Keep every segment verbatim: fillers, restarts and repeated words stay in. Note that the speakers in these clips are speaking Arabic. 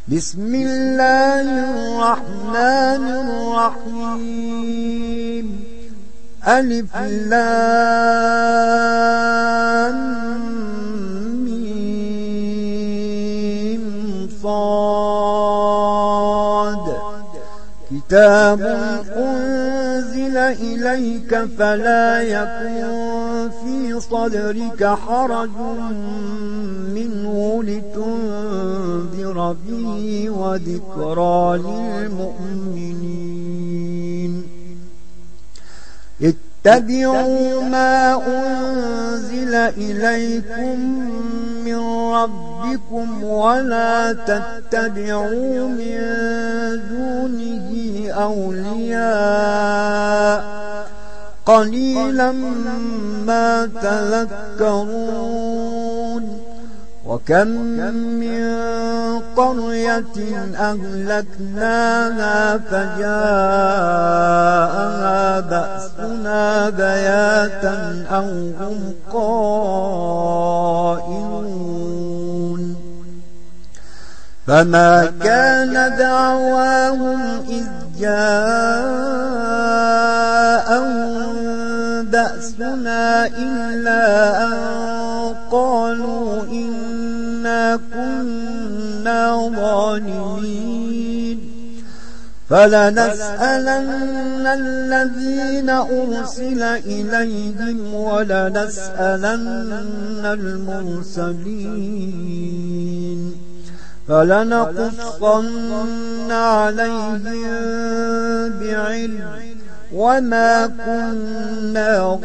بسم الله الرحمن الرحيم. ألف لام ميم صاد. كتاب أنزل إليك فلا يكن في صدرك حرج منه لتنذر به وذكرى للمؤمنين. اتبعوا ما أنزل إليكم من ربكم ولا تتبعوا من دونه أولياء قليلا ما تذكرون. وكم من قرية أهلكناها فجاءها بأسنا بياتا أو هم قائلون. فما كان دعواهم إذ جاءهم بأسنا إلا أن قالوا إنا كنا ظالمين. فلنسألن الذين أرسل إليهم ولنسألن المرسلين. فلنقصن عليهم بعلم وما كنا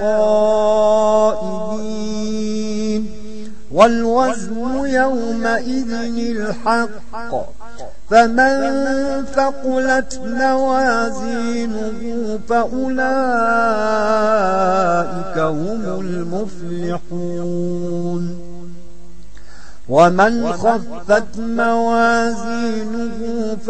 غائبين. والوزن يومئذ الحق. فمن ثقلت موازينه فأولئك هم المفلحون. ومن خفت موازينه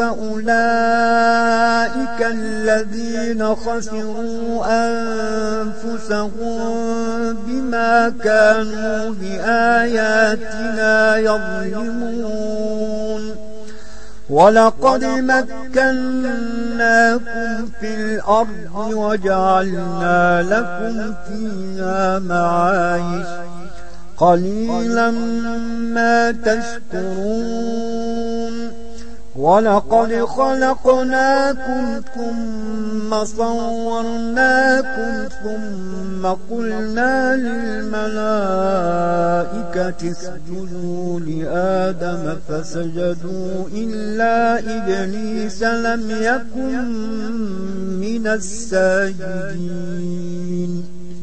فأولئك الذين خسروا أنفسهم بما كانوا بآياتنا يظلمون. ولقد مكناكم في الأرض وجعلنا لكم فيها معايش قليلا ما تشكرون. ولقد خلقناكم ثم صورناكم ثم قلنا للملائكة اسجدوا لآدم فسجدوا إلا إبليس لم يكن من الساجدين.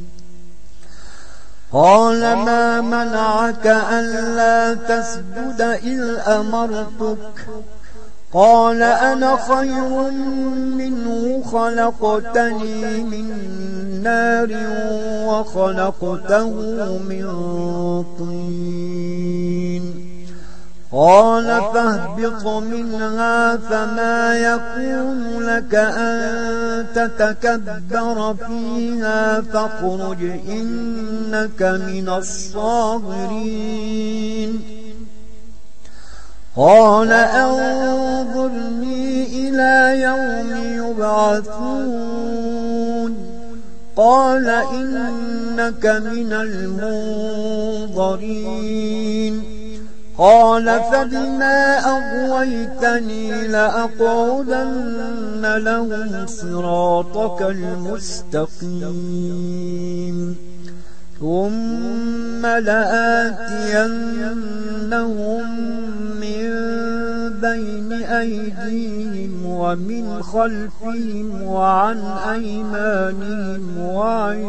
قال ما منعك ألا تسجد إذ أمرتك؟ قال أنا خير منه خلقتني من نار وخلقته من طين. قال فاهبط منها فما يكون لك أن تتكبر فيها فاخرج إنك من الصاغرين. قال أنظرني إلى يوم يبعثون. قال إنك من المنظرين. قال فبما أغويتني لأقعدن لهم صراطك المستقيم ثم لآتينهم من بين أيديهم ومن خلفهم وعن أيمانهم وعن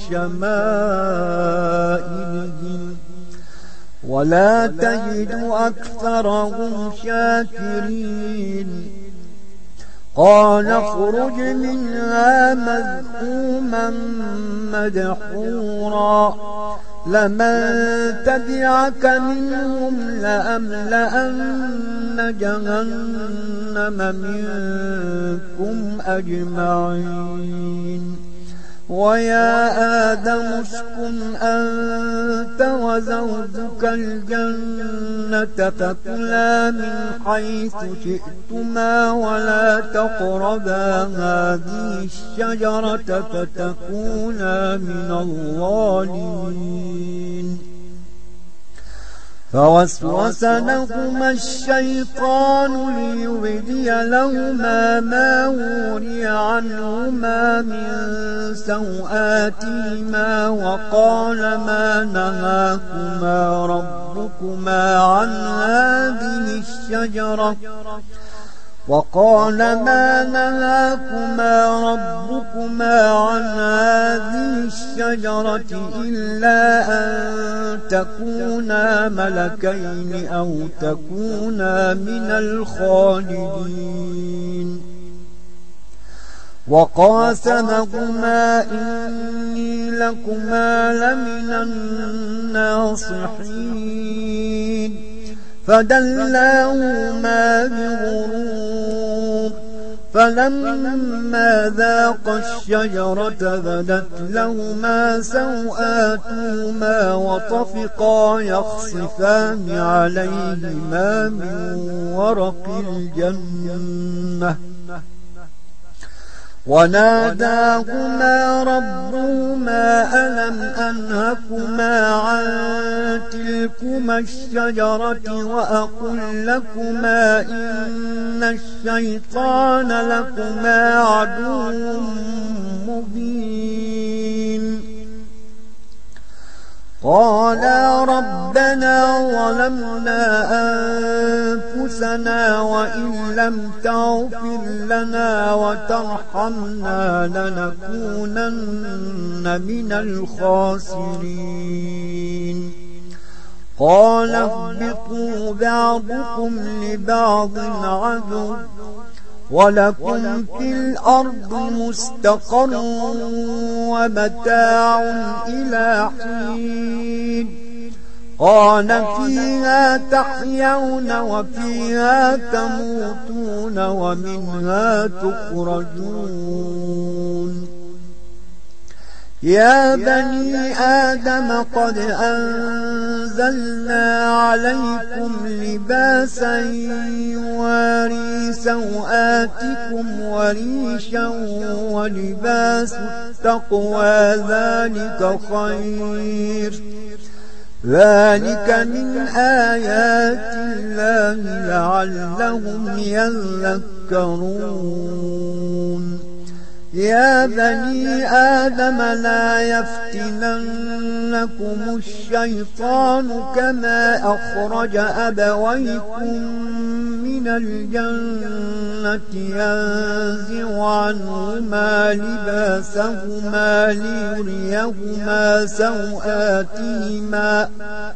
شمائلهم ولا تجد أكثرهم شاكرين. قال اخرج منها مذءوما مدحورا لمن تبعك منهم لأملأن جهنم منكم أجمعين. ويا آدم اسكن أنت وزوجك الجنة فكلا من حيث شئتما ولا تقربا هذه الشجرة فتكونا من الظالمين فوسوس لهما الشيطان ليبدي لهما ما وري عنهما من سوآتهما وقال ما نهاكما ربكما عن هذه الشجرة وقال ما نهاكما ربكما عن هذه الشجرة إلا أن تكونا ملكين أو تكونا من الخالدين وقاسمهما إني لكما لمن الناصحين فدلاهما بغرور فلما ذاقا الشجرة بدت لهما سوآتهما وطفقا يخصفان عليهما من ورق الجنة وناداهما ربهما ألم أنهكما عن تلكما الشجرة وأقل لكما إن الشيطان لكما عدو مبين قالا ربنا ظلمنا أنفسنا وإن لم تغفر لنا وترحمنا لنكونن من الخاسرين قال اهبطوا بعضكم لبعض عدو ولكم في الأرض مستقر ومتاع إلى حين قال فيها تحيون وفيها تموتون ومنها تخرجون يا بني آدم قد أنزلنا عليكم لباسا يواري سوآتكم وريشا ولباس التقوى ذلك خير ذلك من آيات الله لعلهم يذكرون يا بني آدم لا يفتننكم الشيطان كما أخرج أبويكم من الجنة ينزع عنهما لباسهما ليريهما سوآتهما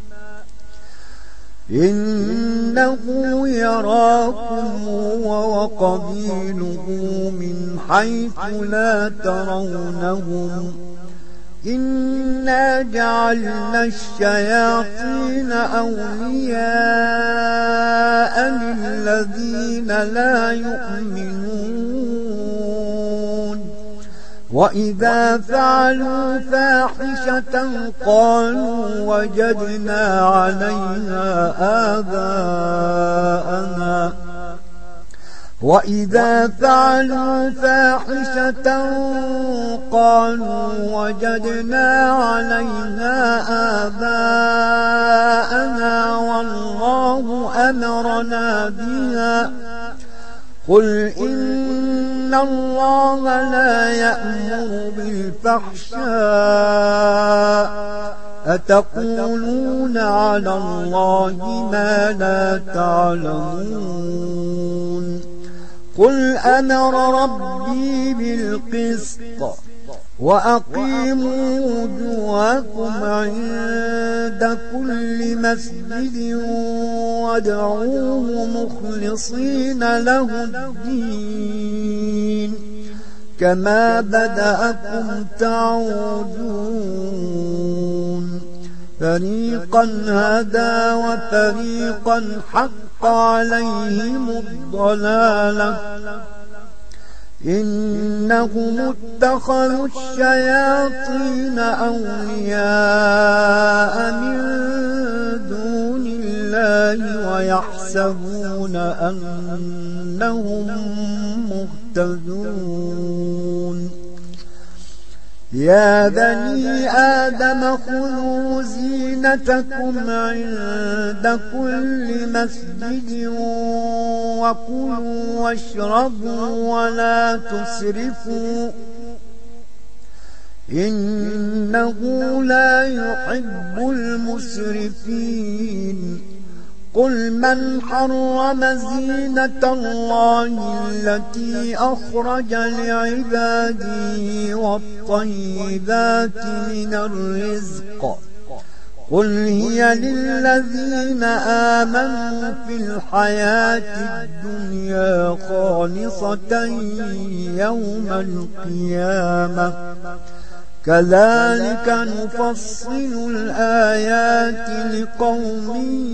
إنه يراكم هو وقبيله من حيث لا ترونهم إنا جعلنا الشياطين أولياء للذين لا يؤمنون وإذا فعلوا فاحشة قالوا وجدنا عليها آباءنا وإذا فعلوا فاحشة قالوا وجدنا عليها آباءنا والله أمرنا بها قل إن الله لا يأمر بالفحشاء أتقولون على الله ما لا تعلمون قل أمر ربي بالقسط وأقيموا وجوهكم عند كل مسجد وادعوه مخلصين له الدين كما بدأكم تعودون فريقا هدى وفريقا حق عليهم الضلالة إنهم اتخذوا الشياطين أولياء من دون الله ويحسبون أنهم مهتدون يا بني آدم خذوا زينتكم عند كل مسجد وكلوا واشربوا ولا تسرفوا إنه لا يحب المسرفين قل من حرم زينة الله التي أخرج لعباده والطيبات من الرزق قل هي للذين آمنوا في الحياة الدنيا خالصة يوم القيامة كذلك نفصل الآيات لقوم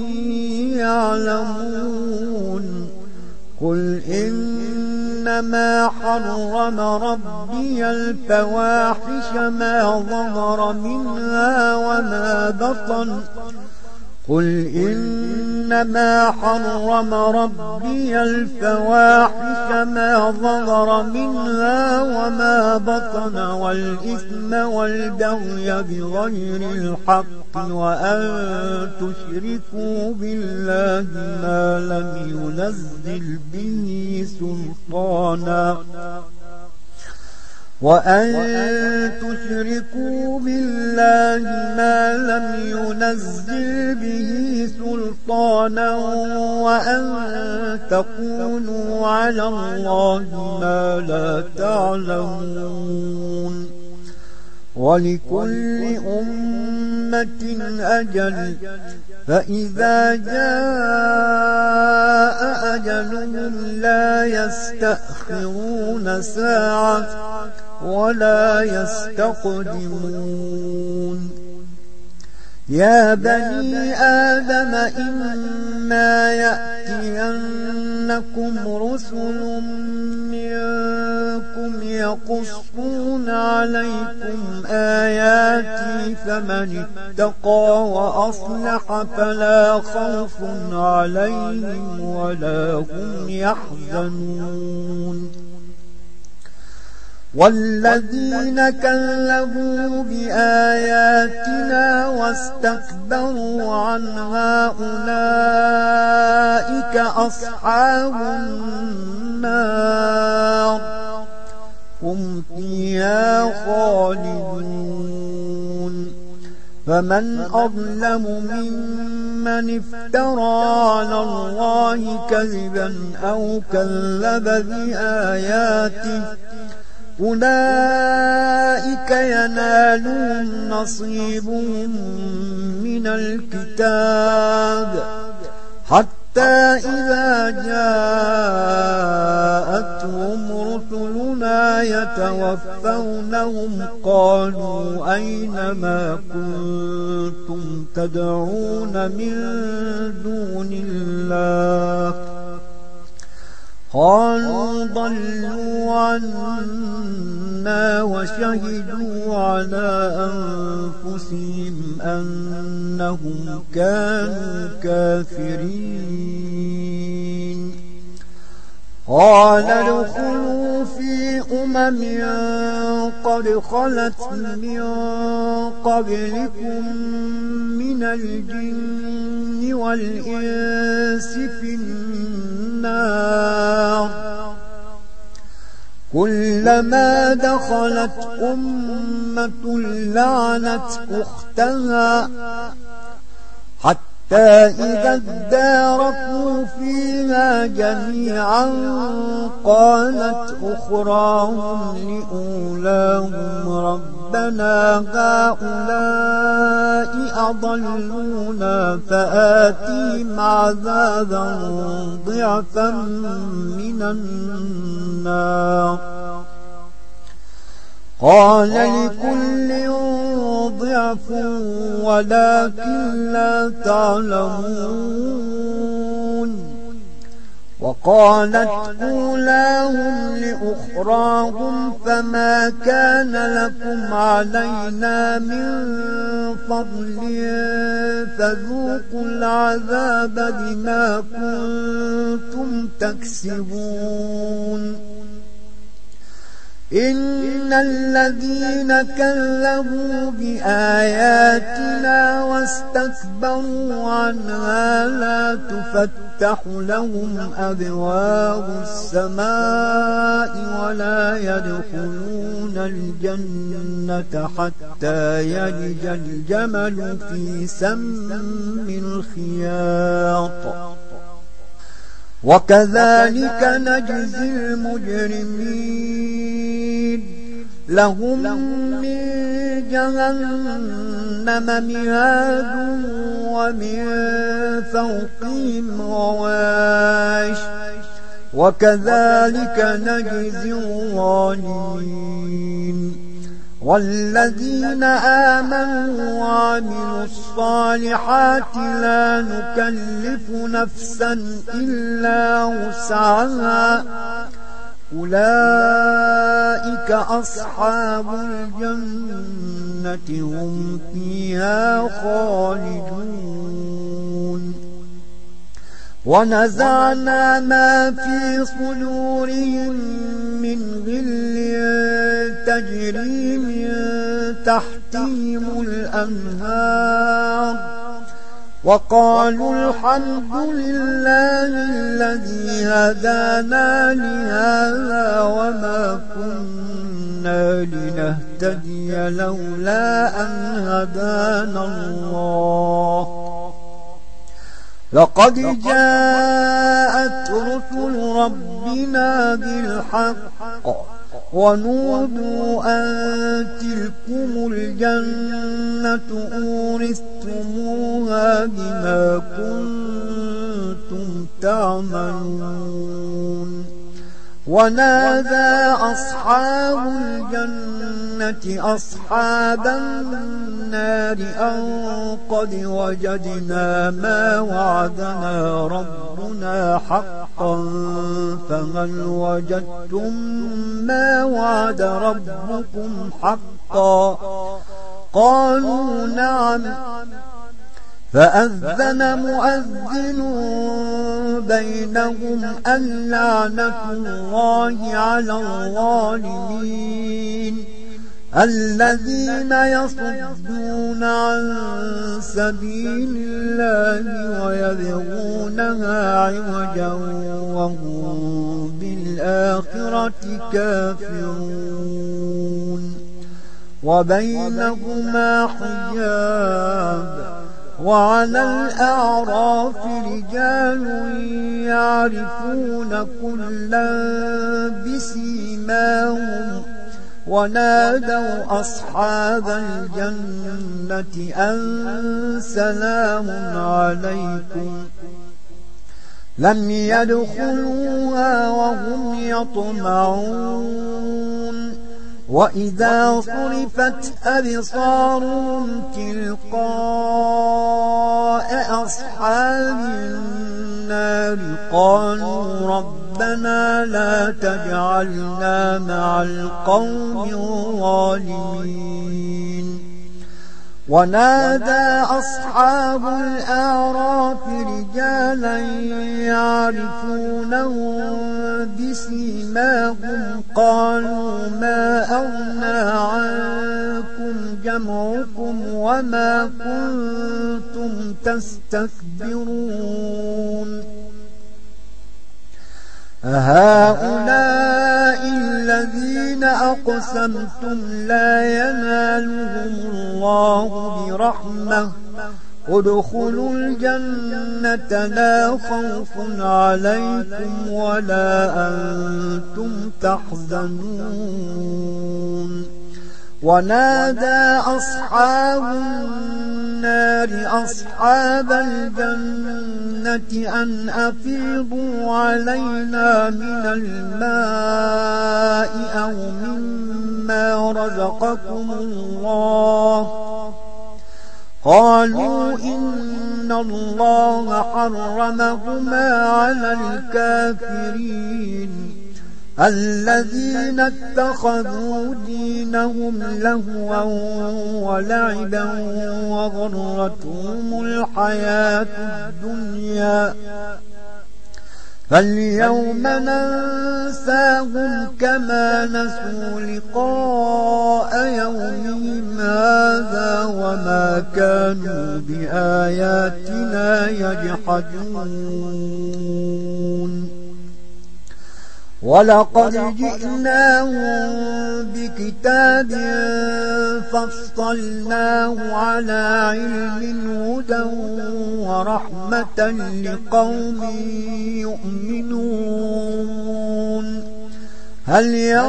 يعلمون قل إنما حرم ربي الفواحش ما ظهر منها وما بطن قل إنما حرم ربي الفواحش ما ظهر منها وما بطن والإثم والبغي بغير الحق وأن تشركوا بالله ما لم ينزل به سلطانا وأن تشركوا بالله ما لم ينزل به سلطانا وأن تقولوا على الله ما لا تعلمون ولكل أمة أجل فإذا جاء أجلهم لا يستأخرون ساعة ولا يستقدمون يا بني آدم إما يأتينكم رسل منكم يقصون عليكم آياتي فمن اتقى وأصلح فلا خوف عليهم ولا هم يحزنون والذين كذبوا بآياتنا واستكبروا عنها أولئك أصحاب النار هم فيها خالدون فمن أظلم ممن افترى على الله كذبا أو كذب بآياته أولئك ينالون نصيبهم من الكتاب حتى إذا جاءتهم رسلنا يتوفونهم قالوا أين ما كنتم تدعون من دون الله قالوا ضلوا عنا وشهدوا على أنفسهم أنهم كانوا كافرين قال ادخلوا في أمم قد خلت من قبلكم من الجن والإنس في النار كلما دخلت أمة لعنت أختها حتى إذا اداركوا فيها جميعا قالت أخراهم لأولاهم ربنا هؤلاء أضلونا فآتهم عذابا ضعفا من النار قال لكل ضعف ولكن لا تعلمون وقالت أولاهم لأخراهم فما كان لكم علينا من فضل فذوقوا العذاب بما كنتم تكسبون إن الذين كذبوا بآياتنا واستكبروا عنها لا تفتح لهم أبواب السماء ولا يدخلون الجنة حتى يلج الجمل في سم الخياط وكذلك نجزي المجرمين لهم من جهنم مهاد ومن فوقهم غواش وكذلك نجزي الظالمين والذين آمنوا وعملوا الصالحات لا نكلف نفسا إلا وسعها أولئك أصحاب الجنة هم فيها خالدون ونزعنا ما في صدورهم من غل تجري من تحتهم الأنهار وقالوا الحمد لله الذي هدانا لهذا وما كنا لنهتدي لولا أن هدانا الله لقد جاءت رسل ربنا بالحق ونودوا أن تلكم الجنة أورثتموها بما كنتم تعملون ونادى أصحاب الجنة أصحاب النار أن قد وجدنا ما وعدنا ربنا حقا فهل وجدتم ما وعد ربكم حقا قالوا نعم فأذن مؤذن بينهم اللعنة الله على الظالمين الذين يصدون عن سبيل الله ويبغونها عوجا وهم بالآخرة كافرون وبينهما حجاب وعلى الأعراف رجال يعرفون كلا بسيماهم ونادوا أصحاب الجنة أن سلام عليكم لم يدخلوها وهم يطمعون وإذا صرفت أبصارهم تلقاء أصحاب النار قالوا ربنا لا تجعلنا مع القوم الظالمين ونادى أصحاب الأعراف رجالا يعرفونهم بسيماهم قالوا ما أغنى عنكم جمعكم وما كنتم تستكبرون أهؤلاء الذين أقسمتم لا ينالهم الله برحمة ادخلوا الجنة لا خوف عليكم ولا أنتم تحزنون ونادى أصحاب النار أصحاب الجنة أن أفيضوا علينا من الماء أو مما رزقكم الله قالوا إن الله حرمهما على الكافرين الذين اتخذوا دينهم لهوا ولعبا وغرتهم الحياة الدنيا فاليوم ننساهم كما نسوا لقاء يومهم هذا وما كانوا بآياتنا يجحدون ولقد جئناهم بكتاب فصلناه على علم هدى ورحمة لقوم يؤمنون هل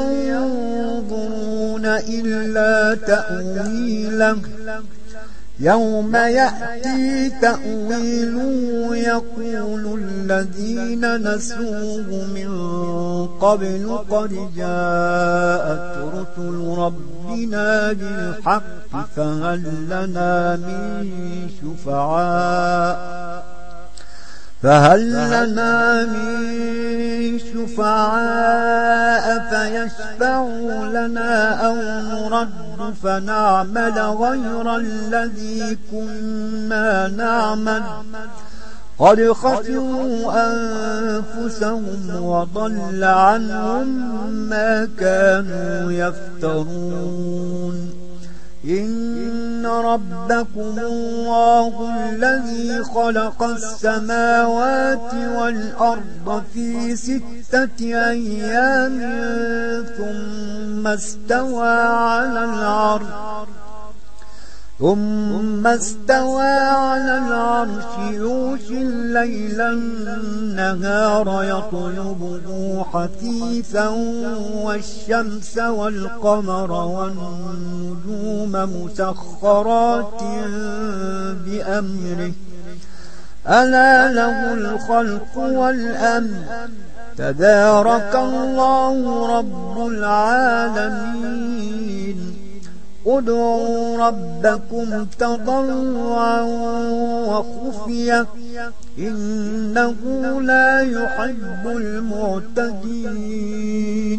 ينظرون إلا تأويله يوم يأتي تأويله يقول الذين نسوه من قبل قد جاءت رسل ربنا بالحق فهل لنا من شفعاء فهل لنا من شفعاء فيشفعوا لنا أو نرد فنعمل غير الذي كنا نعمل قد خسروا أنفسهم وضل عنهم ما كانوا يفترون إن ربكم الله الذي خلق السماوات والأرض في ستة أيام ثم استوى على العرش ثم استوى على العرش يغشي الليل النهار يطلبه حثيثا والشمس والقمر والنجوم مسخرات بأمره ألا له الخلق والأمر تبارك الله رب العالمين ادعوا ربكم تضرعا وخفية إنه لا يحب المعتدين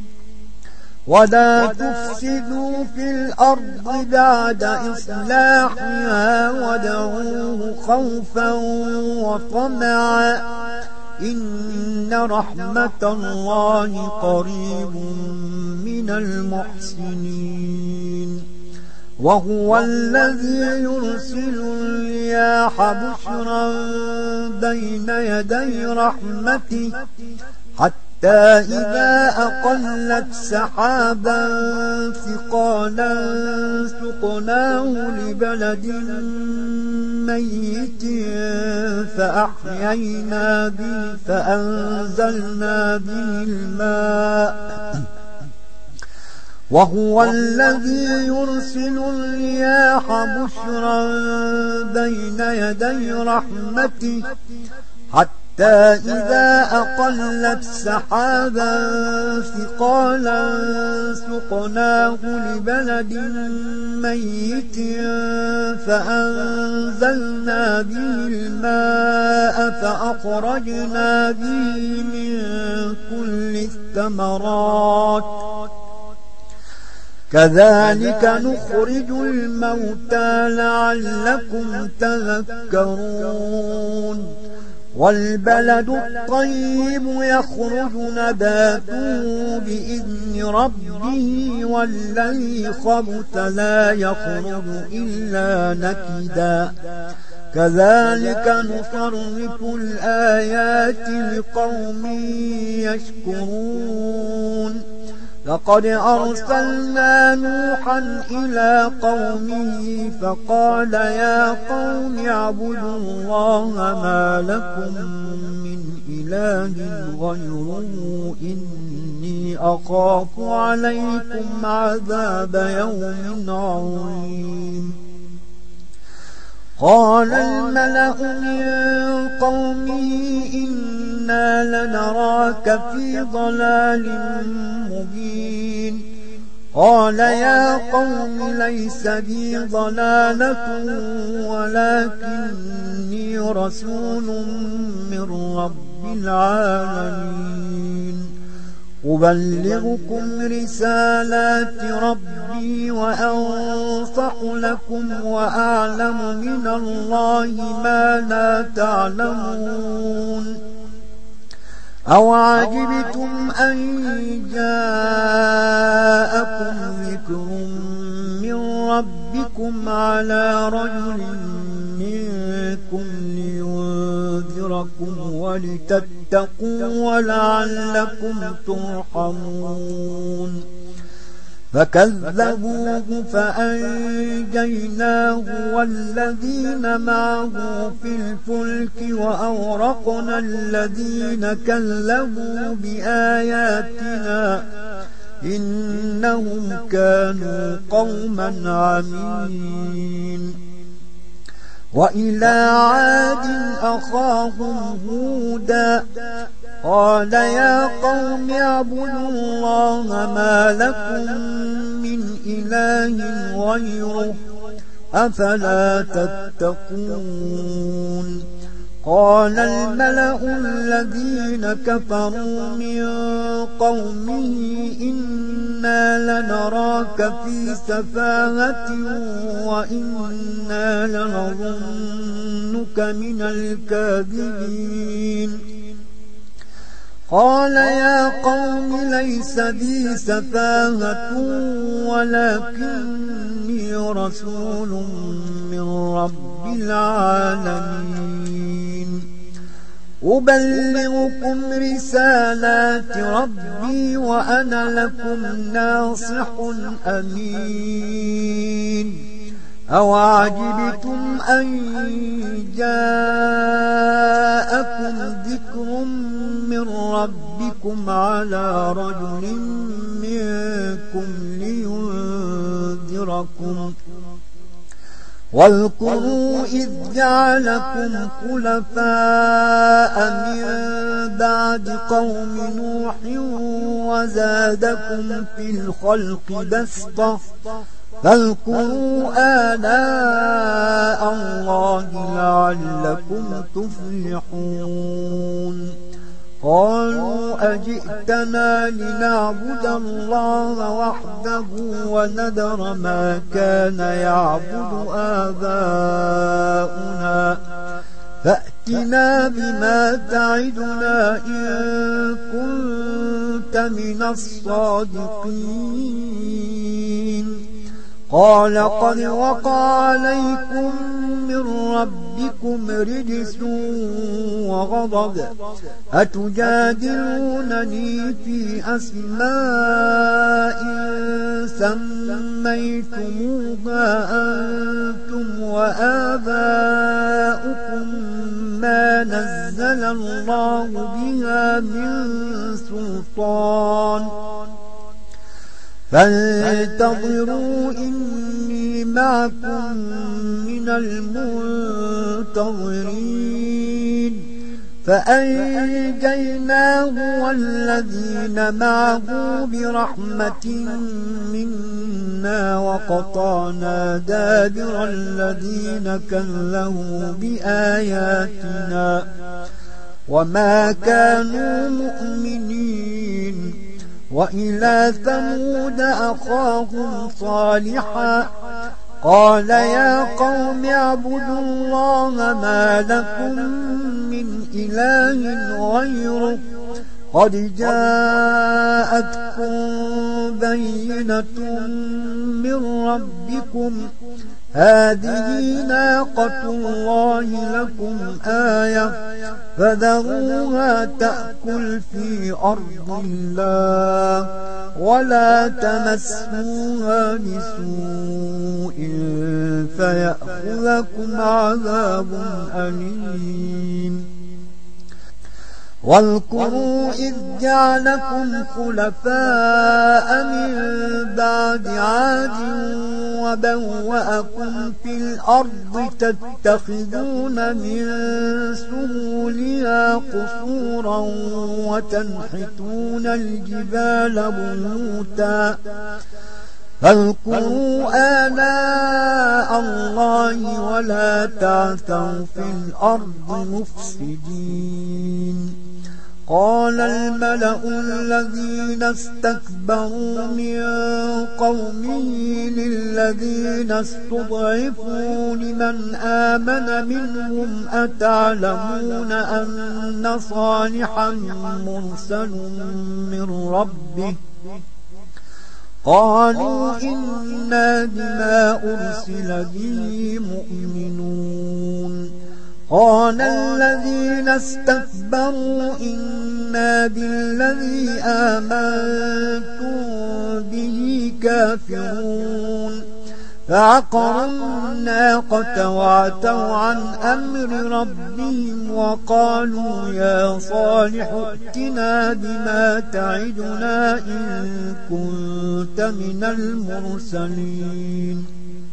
ولا تفسدوا في الأرض بعد إصلاحها وادعوه خوفا وطمعا إن رحمة الله قريب من المحسنين وهو الذي يرسل الرياح بشرا بين يدي رحمته حتى إذا أقلت سحابا ثقالا سقناه لبلد ميت فأحيينا به فأنزلنا به الماء وهو الذي يرسل الرياح بشرا بين يدي رحمته حتى إذا أقلت سحابا ثقالا سقناه لبلد ميت فأنزلنا به الماء فأخرجنا به من كل الثمرات كذلك نخرج الموتى لعلكم تذكرون والبلد الطيب يخرج نباته بإذن ربه والذي خبث لا يخرج إلا نكدا كذلك نصرف الآيات لقوم يشكرون لقد أرسلنا نوحا إلى قومه فقال يا قوم اعبدوا الله ما لكم من إله غيره إني أخاف عليكم عذاب يوم عظيم قال الملأ من قومه إنا لنراك في ضلال مبين قال يا قوم ليس بي ضلالة ولكني رسول من رب العالمين أبلغكم رسالات ربي وأنصح لكم وأعلم من الله ما لا تعلمون أو عجبتم أن جاءكم ذكر من ربكم على رجل منكم لينذركم ولتتقوا ولعلكم ترحمون فكذبوه فأنجيناه والذين معه في الفلك وأورقنا الذين كذبوا بآياتنا إنهم كانوا قوما عمين وإلى عاد أخاهم هودا قال يا قوم اعبدوا الله ما لكم من إله غيره أفلا تتقون قال الملأ الذين كفروا من قومه إنا لنراك في سفاهة وإنا لنظنك من الكاذبين قال يا قوم ليس بي سفاهة ولكني رسول من رب العالمين أبلغكم رسالات ربي وأنا لكم ناصح أمين أو عجبتم أن جاءكم ذكر من ربكم على رجل منكم لينذركم واذكروا إذ جعلكم خلفاء من بعد قوم نوح وزادكم في الخلق بسطة فاذكروا آلاء الله لعلكم تفلحون قالوا أجئتنا لنعبد الله وحده ونذر ما كان يعبد آباؤنا فأتنا بما تعدنا إن كنت من الصادقين قال قد وقع عليكم من ربكم رجس وغضب أتجادلونني في أسماء سميتموها أنتم وآباؤكم ما نزل الله بها من سلطان فانتظروا إني معكم من المنتظرين فأنجيناه والذين معه برحمة منا وقطعنا دابر الذين كذبوا بآياتنا وما كانوا مؤمنين وإلى ثمود أخاهم صالحا قال يا قوم اعبدوا الله ما لكم من إله غيره قد جاءتكم بينة من ربكم هذه ناقة الله لكم آية فذروها تأكل في أرض الله ولا تمسوها بسوء فيأخذكم عذاب أليم واذكروا إذ جعلكم خلفاء من بعد عاد وبوأكم في الأرض تتخذون من سهولها قصورا وتنحتون الجبال بيوتا فاذكروا آلاء الله ولا تعثوا في الأرض مفسدين. قال الملأ الذين استكبروا من قومه للذين استضعفوا لمن آمن منهم أتعلمون أن صالحا مرسل من ربه؟ قالوا إنا بما أرسل به مؤمنون. قال الذين استكبروا إنا بالذي آمنتم به كافرون. فعقروا الناقة وعتوا عن أمر ربهم وقالوا يا صالح ائتنا بما تعدنا إن كنت من المرسلين.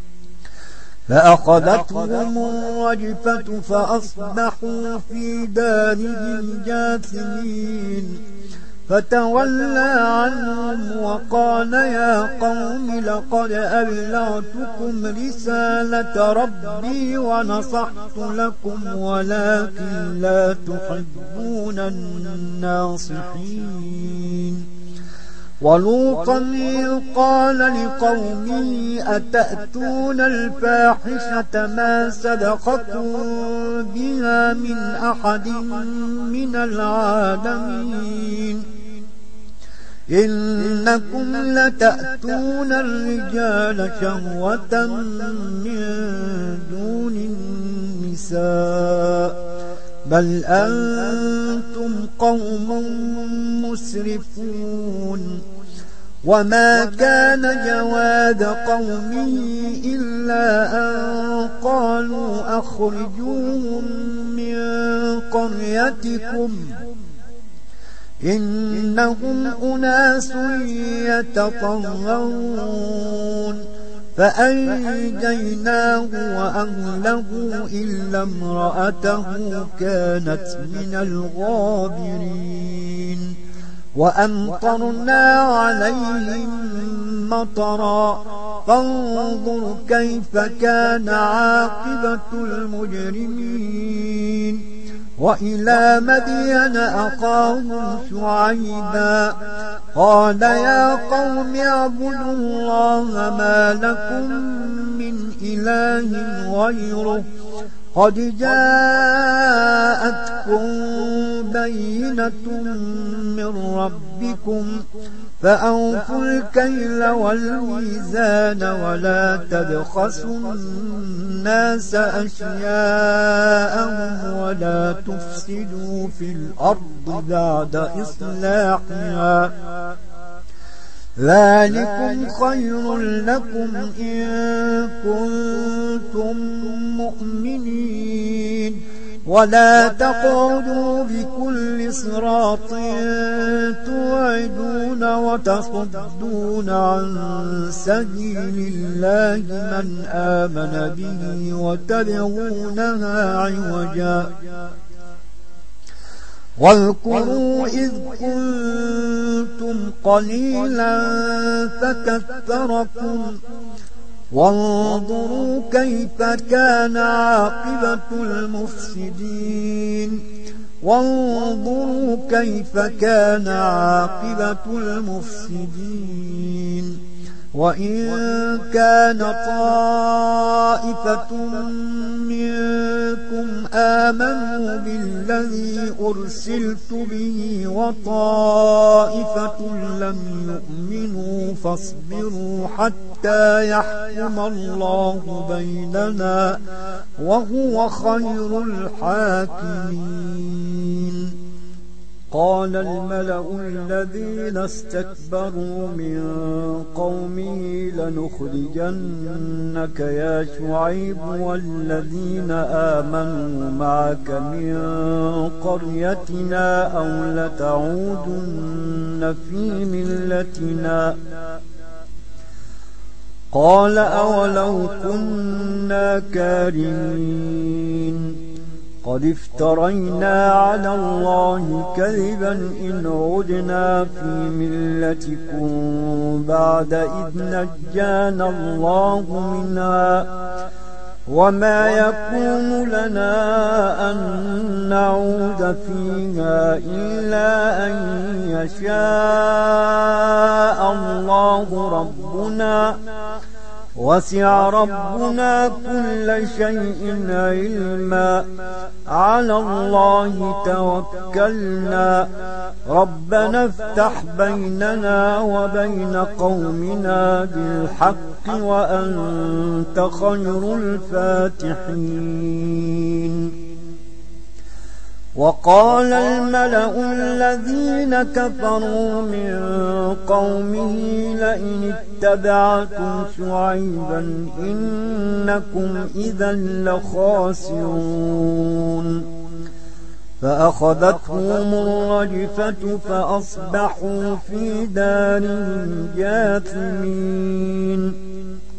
فأخذتهم الرجفة فأصبحوا في دارهم جاثمين. فتولى عنهم وقال يا قوم لقد أبلغتكم رسالة ربي ونصحت لكم ولكن لا تحبون الناصحين. ولوطا إذ قال لقومه أتأتون الفاحشة ما سبقكم بها من أحد من العالمين إنكم لتأتون الرجال شهوة من دون النساء بل أنتم قوم مسرفون. وما كان جواد قومه إلا أن قالوا أخرجوهم من قريتكم إنهم أناس يتطهرون. فأنجيناه وأهله إلا امرأته كانت من الغابرين. وأمطرنا عليهم مطرا فانظر كيف كان عاقبة المجرمين. وإلى مدين أخاهم شعيبا قال يا قوم اعبدوا الله ما لكم من إله غيره قد جاءتكم بينة من ربكم فأوفوا الكيل والميزان ولا تبخسوا الناس أشياءهم ولا تفسدوا في الأرض بعد إصلاحها ذلكم خير لكم إن كنتم مؤمنين. ولا تقعدوا بكل صراط توعدون وتصدون عن سبيل الله من آمن به وتبغونها عوجا. واذكروا إذ كنتم قليلا فكثركم وانظروا كيف كان عاقبة المفسدين. وانظروا كيف كان عاقبة المفسدين. وإن كان طائفة منكم آمنوا بالذي أرسلت به وطائفة لم يؤمنوا فاصبروا حتى يحكم الله بيننا وهو خير الحاكمين. قال الملأ الذين استكبروا من قومه لنخرجنك يا شعيب والذين آمنوا معك من قريتنا أو لتعودن في ملتنا. قال أولو كنا كارهين. قد افترينا على الله كذبا إن عدنا في ملتكم بعد إذ نجانا الله منها وما يكون لنا أن نعود فيها إلا أن يشاء الله ربنا وسع ربنا كل شيء علما على الله توكلنا ربنا افتح بيننا وبين قومنا بالحق وأنت خير الفاتحين. وقال الملأ الذين كفروا من قومه لئن اتبعتم شعيبا إنكم إذا لخاسرون فأخذتهم الرجفة فأصبحوا في دارهم جاثمين.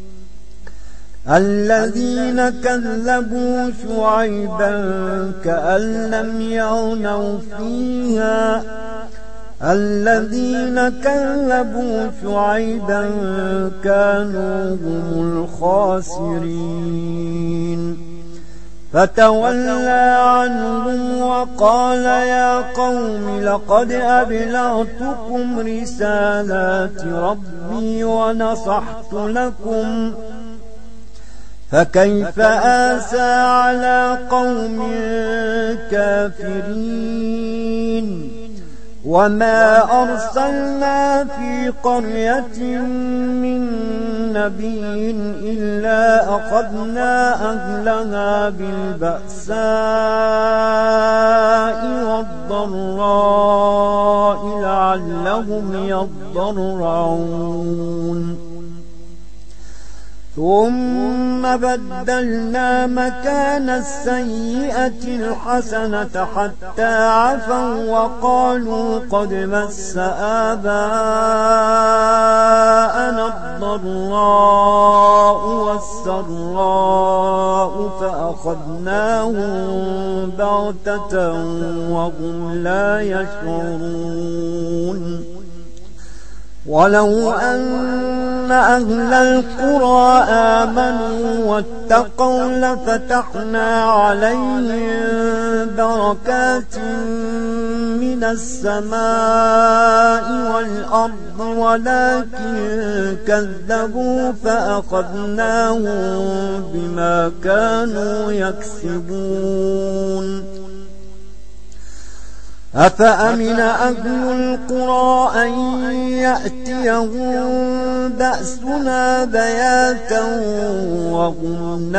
الذين كذبوا شعيبا كأن لم يغنوا فيها الذين كذبوا شعيبا كانوا هم الخاسرين. فتولى عنهم وقال يا قوم لقد أبلغتكم رسالات ربي ونصحت لكم فكيف آسى على قوم كافرين. وما أرسلنا في قرية من نبي إلا أخذنا أهلها بالبأساء والضراء لعلهم يضرعون. ثم بدلنا مكان السيئة الحسنة حتى عفوا وقالوا قد مس آباءنا الضراء والسراء فأخذناهم بغتة وهم لا يشعرون. ولو أن أهل القرى آمنوا واتقوا لفتحنا عليهم بركات من السماء والأرض ولكن كذبوا فأخذناهم بما كانوا يكسبون. أفأمن أهل القرى أن يأتيهم بأسنا بياتا وهم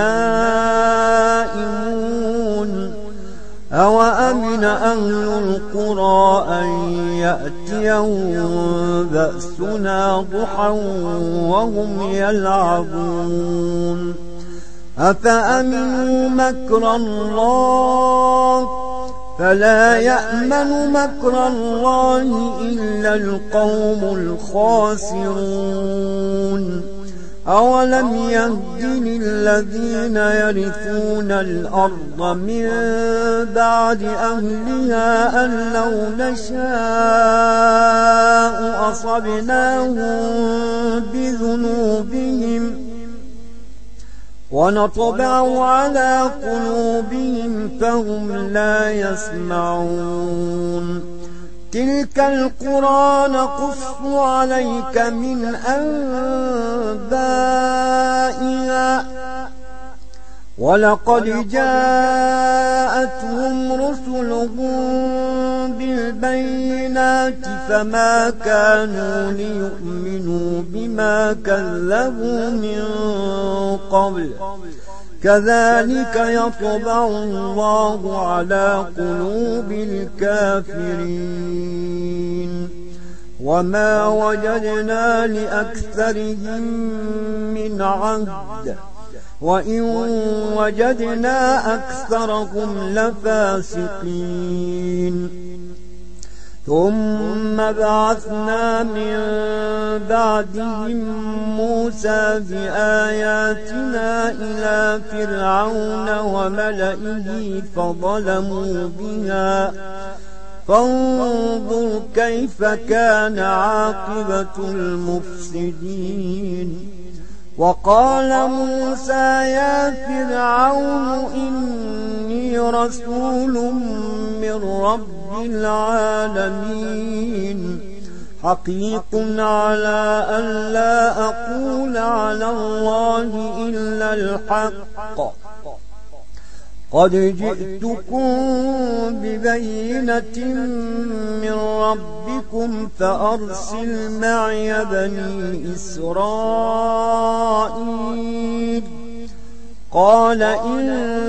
نائمون أوأمن أهل القرى أن يأتيهم بأسنا ضحى وهم يلعبون أفأمنوا مكر الله فلا يأمن مكر الله إلا القوم الخاسرون. أولم يهد للذين يرثون الأرض من بعد أهلها أن لو نشاء أصبناهم بذنوبهم ونطبع على قلوبهم فهم لا يسمعون. تلك القرى نقص عليك من أنبائها ولقد جاءتهم رسلهم بالبينات فما كانوا ليؤمنوا بما كذبوا من قبل كذلك يطبع الله على قلوب الكافرين. وما وجدنا لأكثرهم من عهد وإن وجدنا أكثرهم لفاسقين. ثم بعثنا من بعدهم موسى بآياتنا إلى فرعون وملئه فظلموا بها فانظر كيف كان عاقبة المفسدين. وقال موسى يا فرعون إني رسول من رب العالمين حقيق على أن لا أقول على الله إلا الحق قد جئتكم ببينة من ربكم فأرسل معي بني إسرائيل. قال إن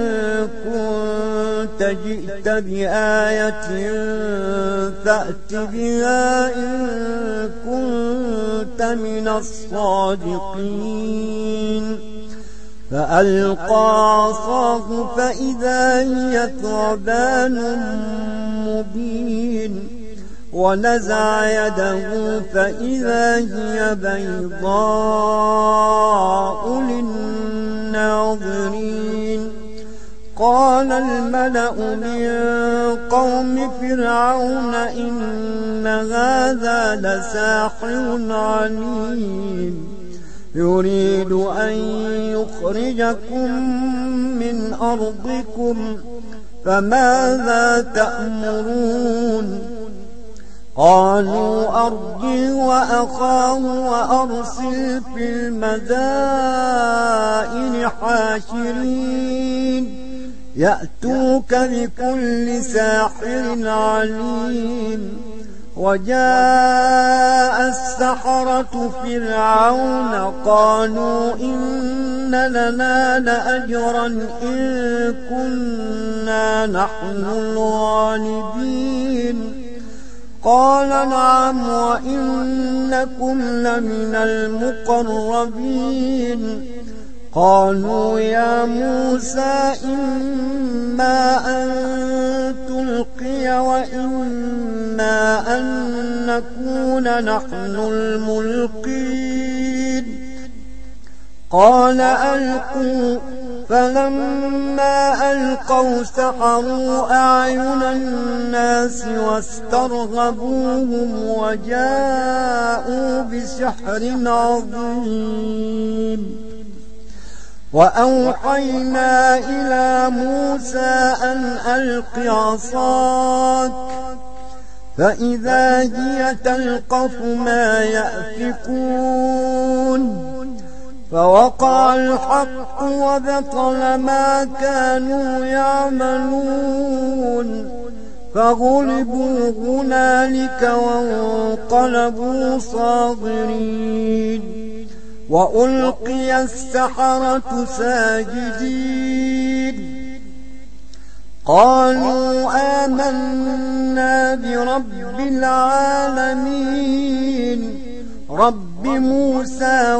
كنت جئت بآية فأت بها إن كنت من الصادقين. فألقى عصاه فإذا هي ثعبان مبين ونزع يده فإذا هي بيضاء للناظرين. قال الملأ من قوم فرعون إن هذا لساحر عليم يريد أن يخرجكم من أرضكم فماذا تأمرون؟ قالوا أرجه وأخاه وأرسل في المدائن حاشرين يأتوك بكل ساحر عليم. وجاء السحرة فرعون قالوا إن لنا لأجرا إن كنا نحن الغالبين. قال نعم وإنكم لمن المقربين. قالوا يا موسى إما أن تلقي وإما أن نكون نحن الملقين. قال ألقوا. فلما ألقوا سحروا أعين الناس واسترهبوهم وجاءوا بسحر عظيم. وأوحينا إلى موسى أن ألق عصاك فإذا هي تلقف ما يأفكون. فوقع الحق وبطل ما كانوا يعملون فغلبوا هنالك وانقلبوا صاغرين. وألقي السحرة ساجدين قالوا آمنا برب العالمين رب موسى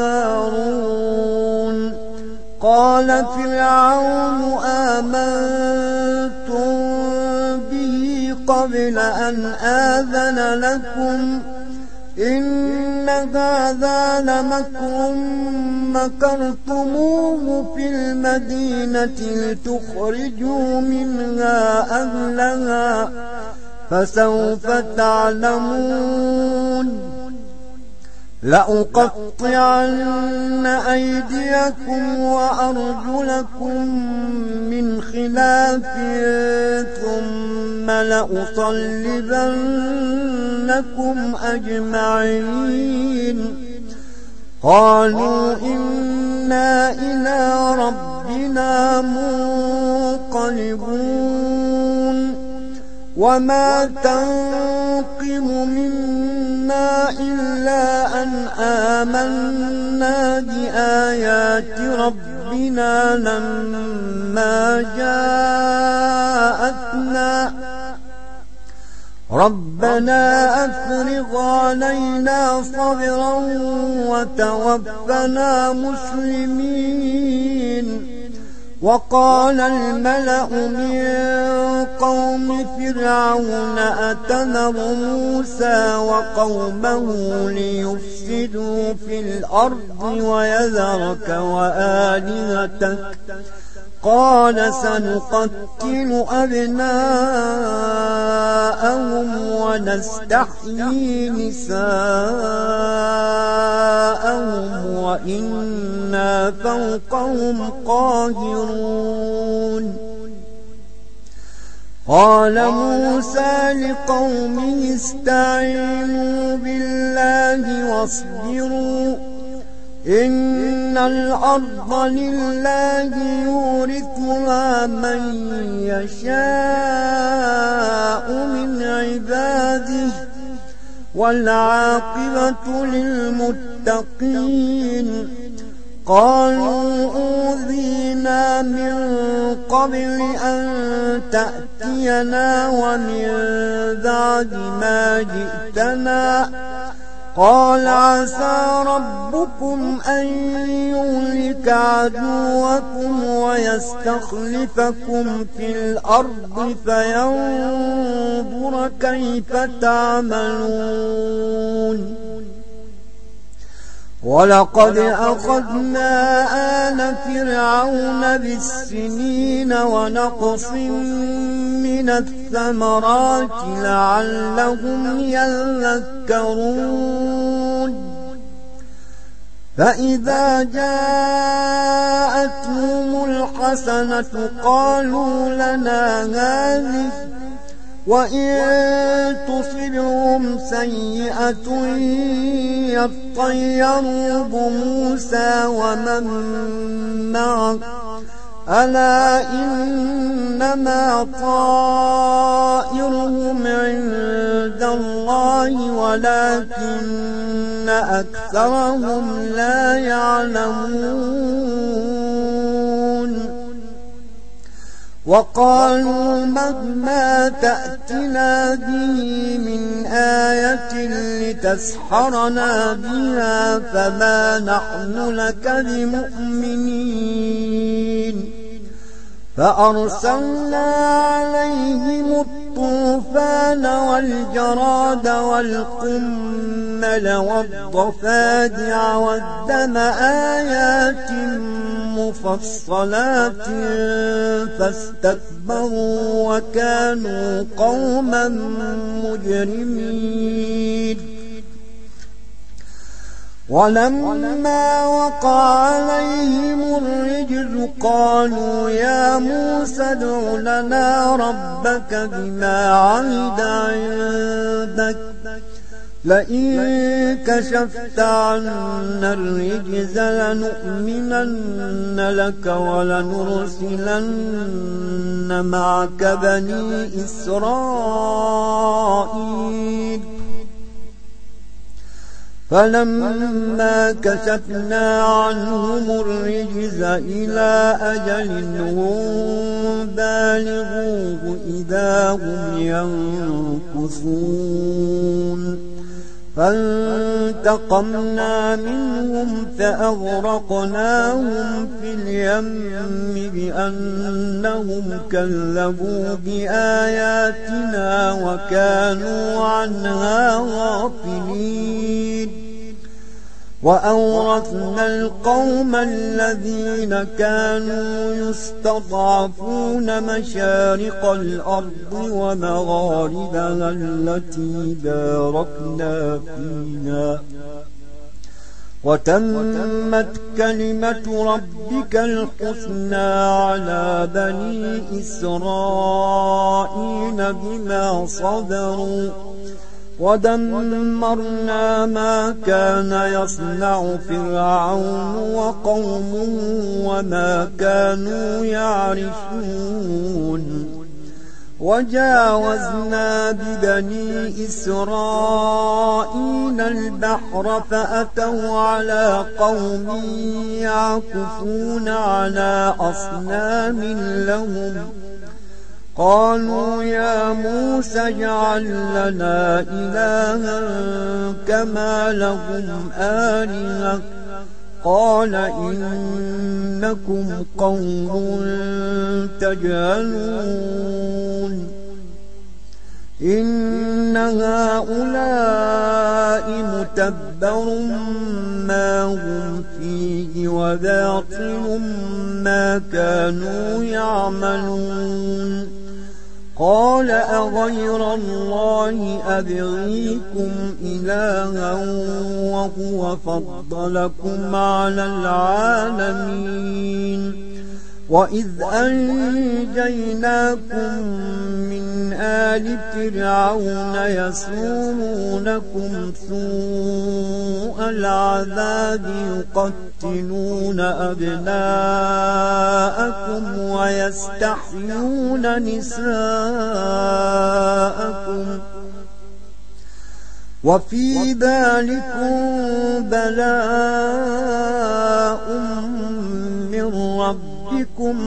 وهارون. قال فرعون آمنتم به قبل أن آذن لكم إن هذا لمكر مكرتموه في المدينة لتخرجوا منها أهلها فسوف تعلمون. لأقطعن أيديكم وأرجلكم من خلاف ثم لأصلبنكم أجمعين. قالوا إنا إلى ربنا منقلبون. وما تنقم منا إلا أن آمنا بآيات ربنا لما جاءتنا ربنا أفرغ علينا صبرا وتوفنا مسلمين. وقال الملأ من قوم فرعون أتذر موسى وقومه ليفسدوا في الأرض ويذرك وآلهتك قال سنقتل أبناءهم ونستحيي نساءهم وإنا فوقهم قاهرون قال موسى لقومه استعينوا بالله واصبروا إن الأرض لله يورثها من يشاء من عباده والعاقبة للمتقين قالوا أوذينا من قبل أن تأتينا ومن بعد ما جئتنا قال عسى ربكم أن يهلك عدوكم ويستخلفكم في الأرض فينظر كيف تعملون ولقد أخذنا آل فرعون بالسنين ونقص من الثمرات لعلهم يذكرون فإذا جاءتهم الحسنة قالوا لنا هذه وإن تصبهم سيئة يطيروا بموسى ومن معه ألا إنما طائرهم عند الله ولكن أكثرهم لا يعلمون وقالوا مهما تأتنا به من آية لتسحرنا بها فما نحن لك بمؤمنين فأرسلنا عليهم الطوفان والجراد والقمل والضفادع والدم آيات مفصلات فاستكبروا وكانوا قوما مجرمين ولما وقع عليهم الرجز قالوا يا موسى ادع لنا ربك بما عهد عندك لئن كشفت عنا الرجز لنؤمنن لك ولنرسلن معك بني إسرائيل فلما كشفنا عنهم الرجز إلى أجل هم بالغوه إذا هم ينكثون فانتقمنا منهم فأغرقناهم في اليم بأنهم كذبوا بآياتنا وكانوا عنها غافلين وأورثنا القوم الذين كانوا يستضعفون مشارق الأرض ومغاربها التي باركنا فيها وتمت كلمة ربك الحسنى على بني إسرائيل بما صبروا ودمرنا ما كان يصنع فرعون وقومه وما كانوا يعرشون وجاوزنا ببني إسرائيل البحر فأتوا على قوم يعكفون على أصنام لهم قالوا يا موسى اجعل لنا إلها كما لهم آلهة قال إنكم قوم تجهلون إن هؤلاء متبر ما هم فيه وباطل ما كانوا يعملون قال أغير الله أبغيكم إلها وهو فضلكم على العالمين وإذ أنجيناكم من آل فرعون يسومونكم سوء العذاب يقتلون أبناءكم ويستحيون نساءكم وفي ذلكم بلاء من ربكم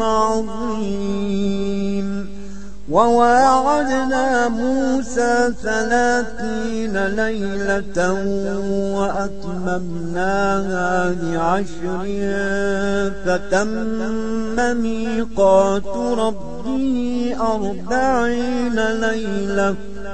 عظيم وواعدنا موسى ثلاثين ليلة وأتممناها بعشر فتم ميقات ربه أربعين ليلة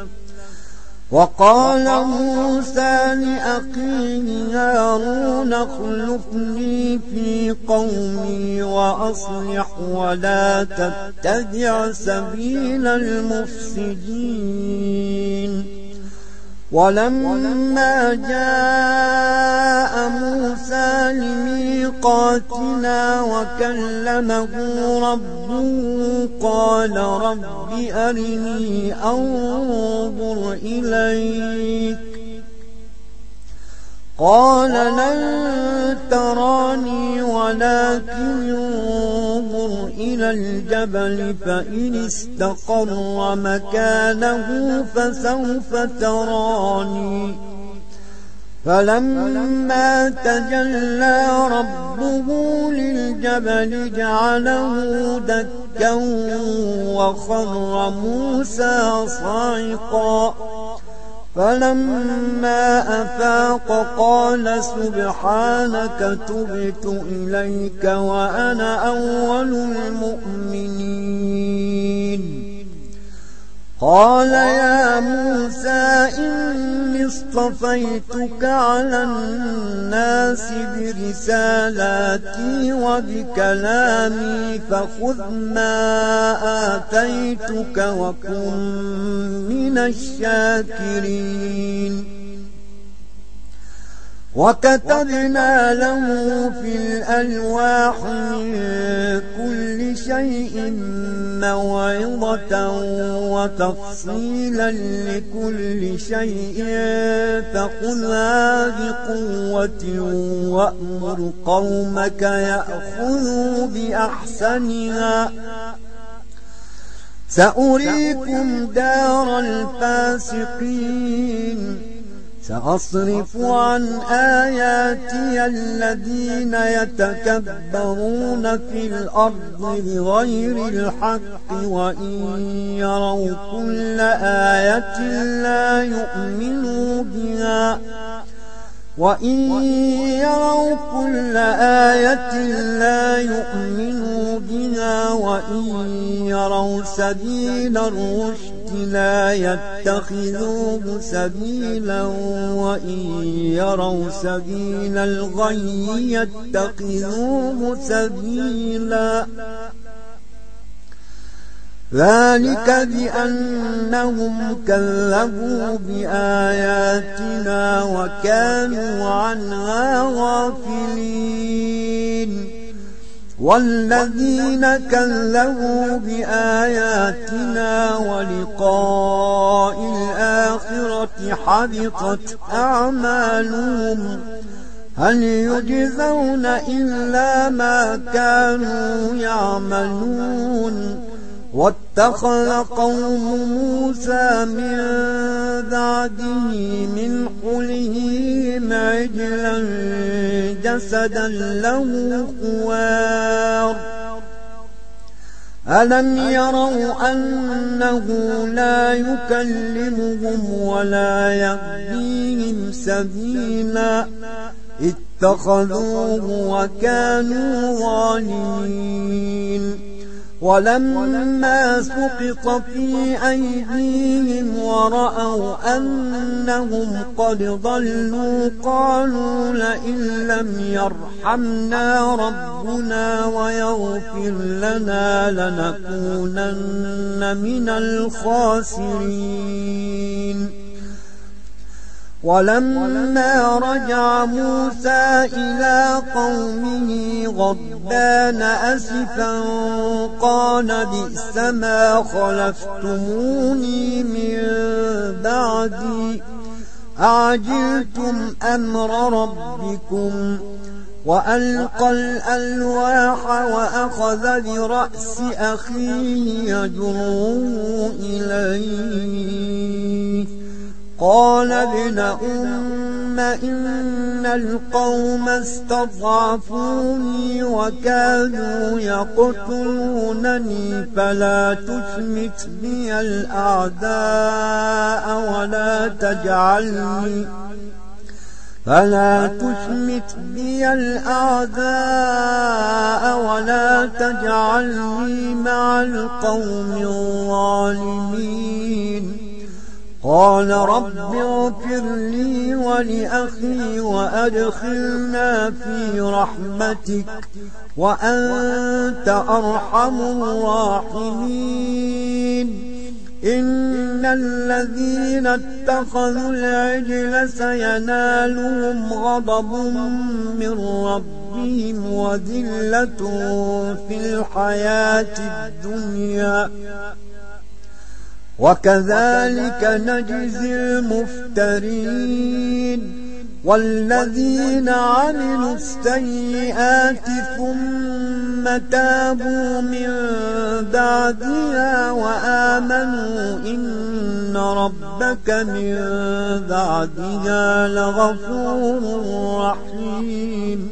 وقال موسى لأخيه هارون اخلفني في قومي وأصلح ولا تتبع سبيل المفسدين ولما جاء موسى لميقاتنا وكلمه ربه قال رب أرني أنظر إليك قال لن تراني ولكن انظر إلى الجبل فإن استقر مكانه فسوف تراني فلما تجلى ربه للجبل جعله دكا وخر موسى صاعقا فلما أفاق قال سبحانك تبت إليك وأنا أول المؤمنين قال يا موسى إني اصطفيتك على الناس برسالاتي وبكلامي فخذ ما آتيتك وكن من الشاكرين وكتبنا له في الألواح من كل شيء موعظة وتفصيلا لكل شيء فخذها بقوة وأمر قومك يأخذوا بأحسنها سأريكم دار الفاسقين سأصرف عن آياتي الذين يتكبرون في الأرض بغير الحق وإن يروا كل آية لا يؤمنوا بها وإن يروا كل آية لا يؤمنوا بها وإن يروا سبيل الرشد لا يتخذوه سبيلا وإن يروا سبيل الغي يتخذوه سبيلا ذلك بأنهم كذبوا بآياتنا وكانوا عنها غافلين والذين كذبوا بآياتنا ولقاء الآخرة حبطت أعمالهم هل يجزون إلا ما كانوا يعملون واتخذ قوم موسى من بعده من حليهم عجلا جسدا له خوار ألم يروا أنه لا يكلمهم ولا يهديهم سبيلا اتخذوه وكانوا ظالمين ولما سقط في أيديهم ورأوا أنهم قد ضلوا قالوا لئن لم يرحمنا ربنا ويغفر لنا لنكونن من الخاسرين. ولما رجع موسى إلى قومه غضبان أسفا قال بئس ما خلفتموني من بعدي أعجلتم أمر ربكم وألقى الألواح وأخذ برأس أخيه يجره إليه قال ابن أم إن القوم استضعفوني وكانوا يقتلونني فلا تشمت بي الأعداء ولا تجعلني فلا تشمت بي الأعداء ولا تجعلني مع القوم الظالمين. قال رب اغفر لي ولأخي وأدخلنا في رحمتك وأنت أرحم الراحمين. إن الذين اتخذوا العجل سينالهم غضب من ربهم وذلة في الحياة الدنيا وكذلك نجزي المفترين. والذين عملوا السيئات ثم تابوا من بعدها وآمنوا إن ربك من بعدها لغفور رحيم.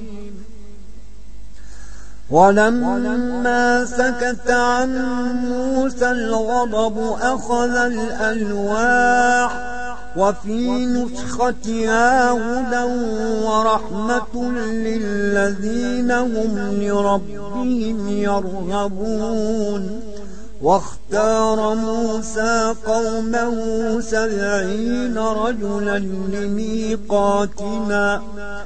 ولما سكت عن موسى الغضب أخذ الألواح وفي نسختها هدى ورحمة للذين هم لربهم يرهبون. واختار موسى قومه سبعين رجلا لميقاتنا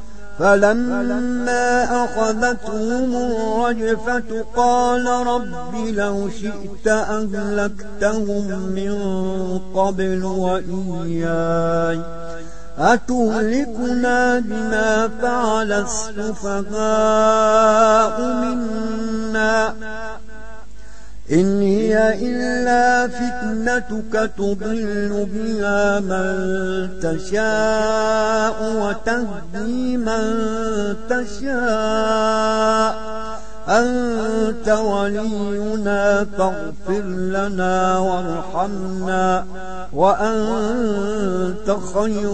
فلما أخذتهم الرجفة قال رب لو شئت أهلكتهم من قبل وإياي أتهلكنا بما فعل السفهاء منا إن هي إلا فتنتك تضل بها من تشاء وتهدي من تشاء أنت ولينا فاغفر لنا وارحمنا وأنت خير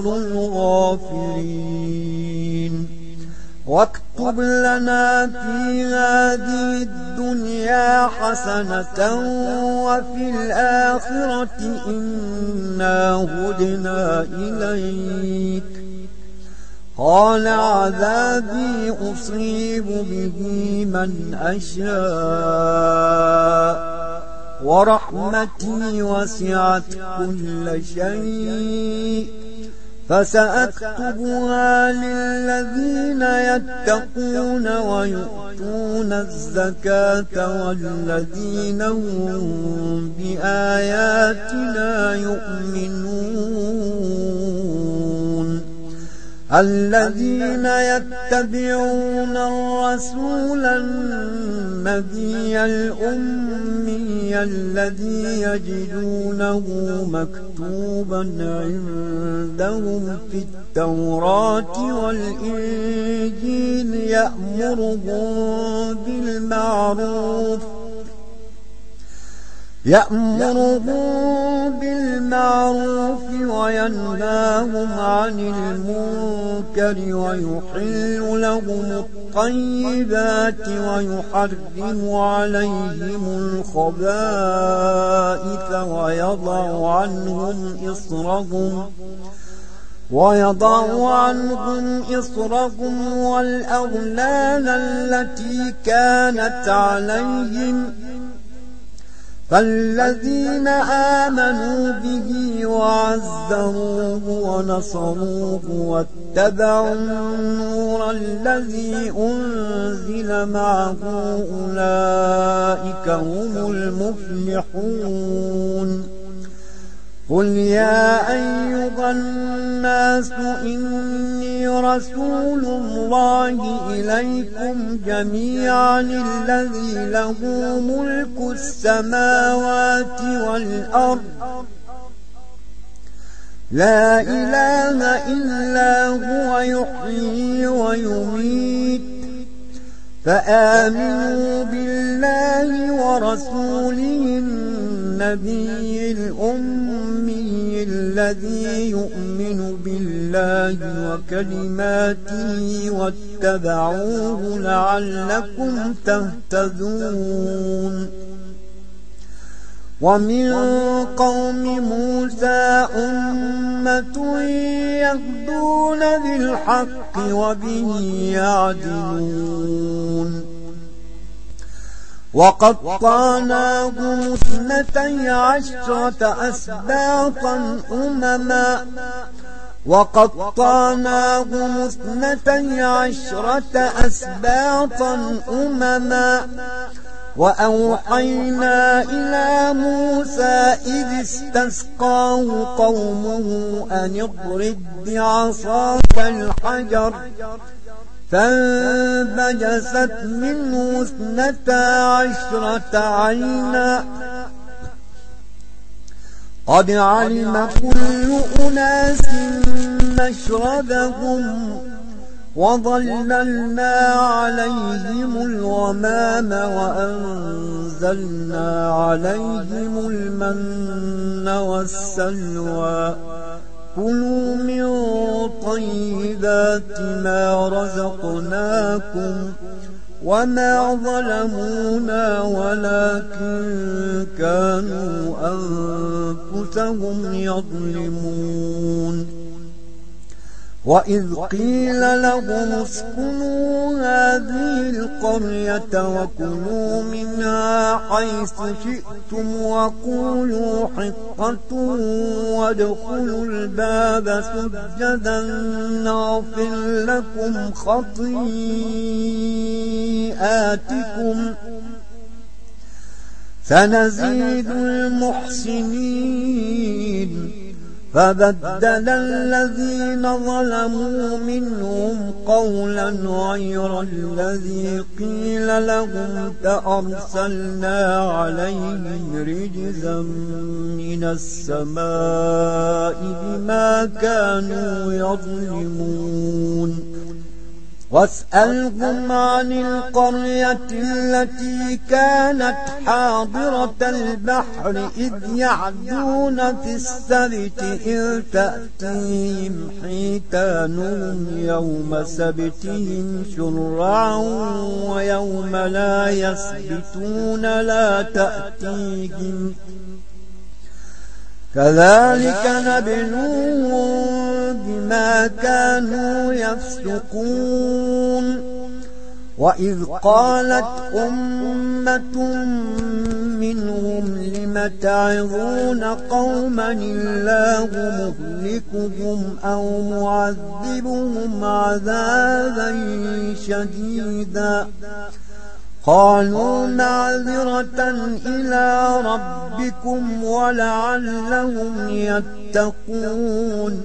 الغافرين. واكتب لنا في هذه الدنيا حسنة وفي الآخرة إنا هدنا إليك. قال عذابي أصيب به من أشاء ورحمتي وسعت كل شيء فسأكتبها للذين يتقون ويؤتون الزكاة والذين هم بآياتنا يؤمنون. الذين يتبعون الرسول النبي الأمي الذي يجدونه مكتوبا عندهم في التوراة والإنجيل يأمرهم بالمعروف يأمرهم بالمعروف وينهاهم عن المنكر ويحل لهم الطيبات ويحرم عليهم الخبائث ويضع عنهم إصرهم ويضع عنهم إصرهم والأغلال التي كانت عليهم فالذين آمنوا به وعزروه ونصروه واتبعوا النور الذي أنزل معه أولئك هم المفلحون قل يا أيها الناس إني رسول الله إليكم جميعا الذي له ملك السماوات والأرض لا إله إلا هو يحيي ويميت فآمنوا بالله ورسوله النبي الأمي الذي يؤمن بالله وكلماته واتبعوه لعلكم تهتدون ومن قوم موسى أمة يهدون بالحق وبه يعدلون وقطعناهم اثنتي عشرة أسباطا أمما وقطعناهم اثنتي عشرة أسباطا أمما وأوحينا إلى موسى إذ استسقاه قومه أن اضرب بعصاك الحجر فانبجست منه اثنتا عشرة عينا قد علم كل أناس مشربهم وظللنا عليهم الغمام وأنزلنا عليهم المن والسلوى كلوا من طيبات ما رزقناكم وما ظلمونا ولكن كانوا أنفسهم يظلمون وإذ قيل لهم اسكنوا هذه القرية وكلوا منها حيث شئتم وقولوا حطة وادخلوا الباب سجدا نغفر لكم خطيئاتكم سنزيد المحسنين فبدل الذين ظلموا منهم قولا غير الذي قيل لهم فأرسلنا عليهم رجزا من السماء بما كانوا يظلمون واسألهم عن القرية التي كانت حاضرة البحر إذ يعدون في السبت إذ تأتيهم حيتانهم يوم سبتهم شرعا ويوم لا يسبتون لا تأتيهم كذلك نبلوهم بما كانوا يفسقون وإذ قالت أمة منهم لم تعظون قوما الله مهلكهم أو معذبهم عذابا شديدا قالوا معذرة إلى ربكم ولعلهم يتقون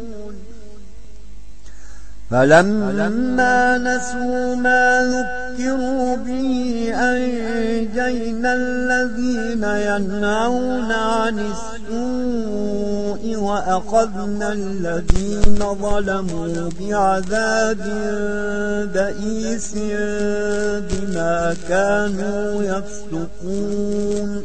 فلما نسوا ما ذكروا به أنجينا الذين ينهون عن السوء وأخذنا الذين ظلموا بعذاب بئيس بما كانوا يفسقون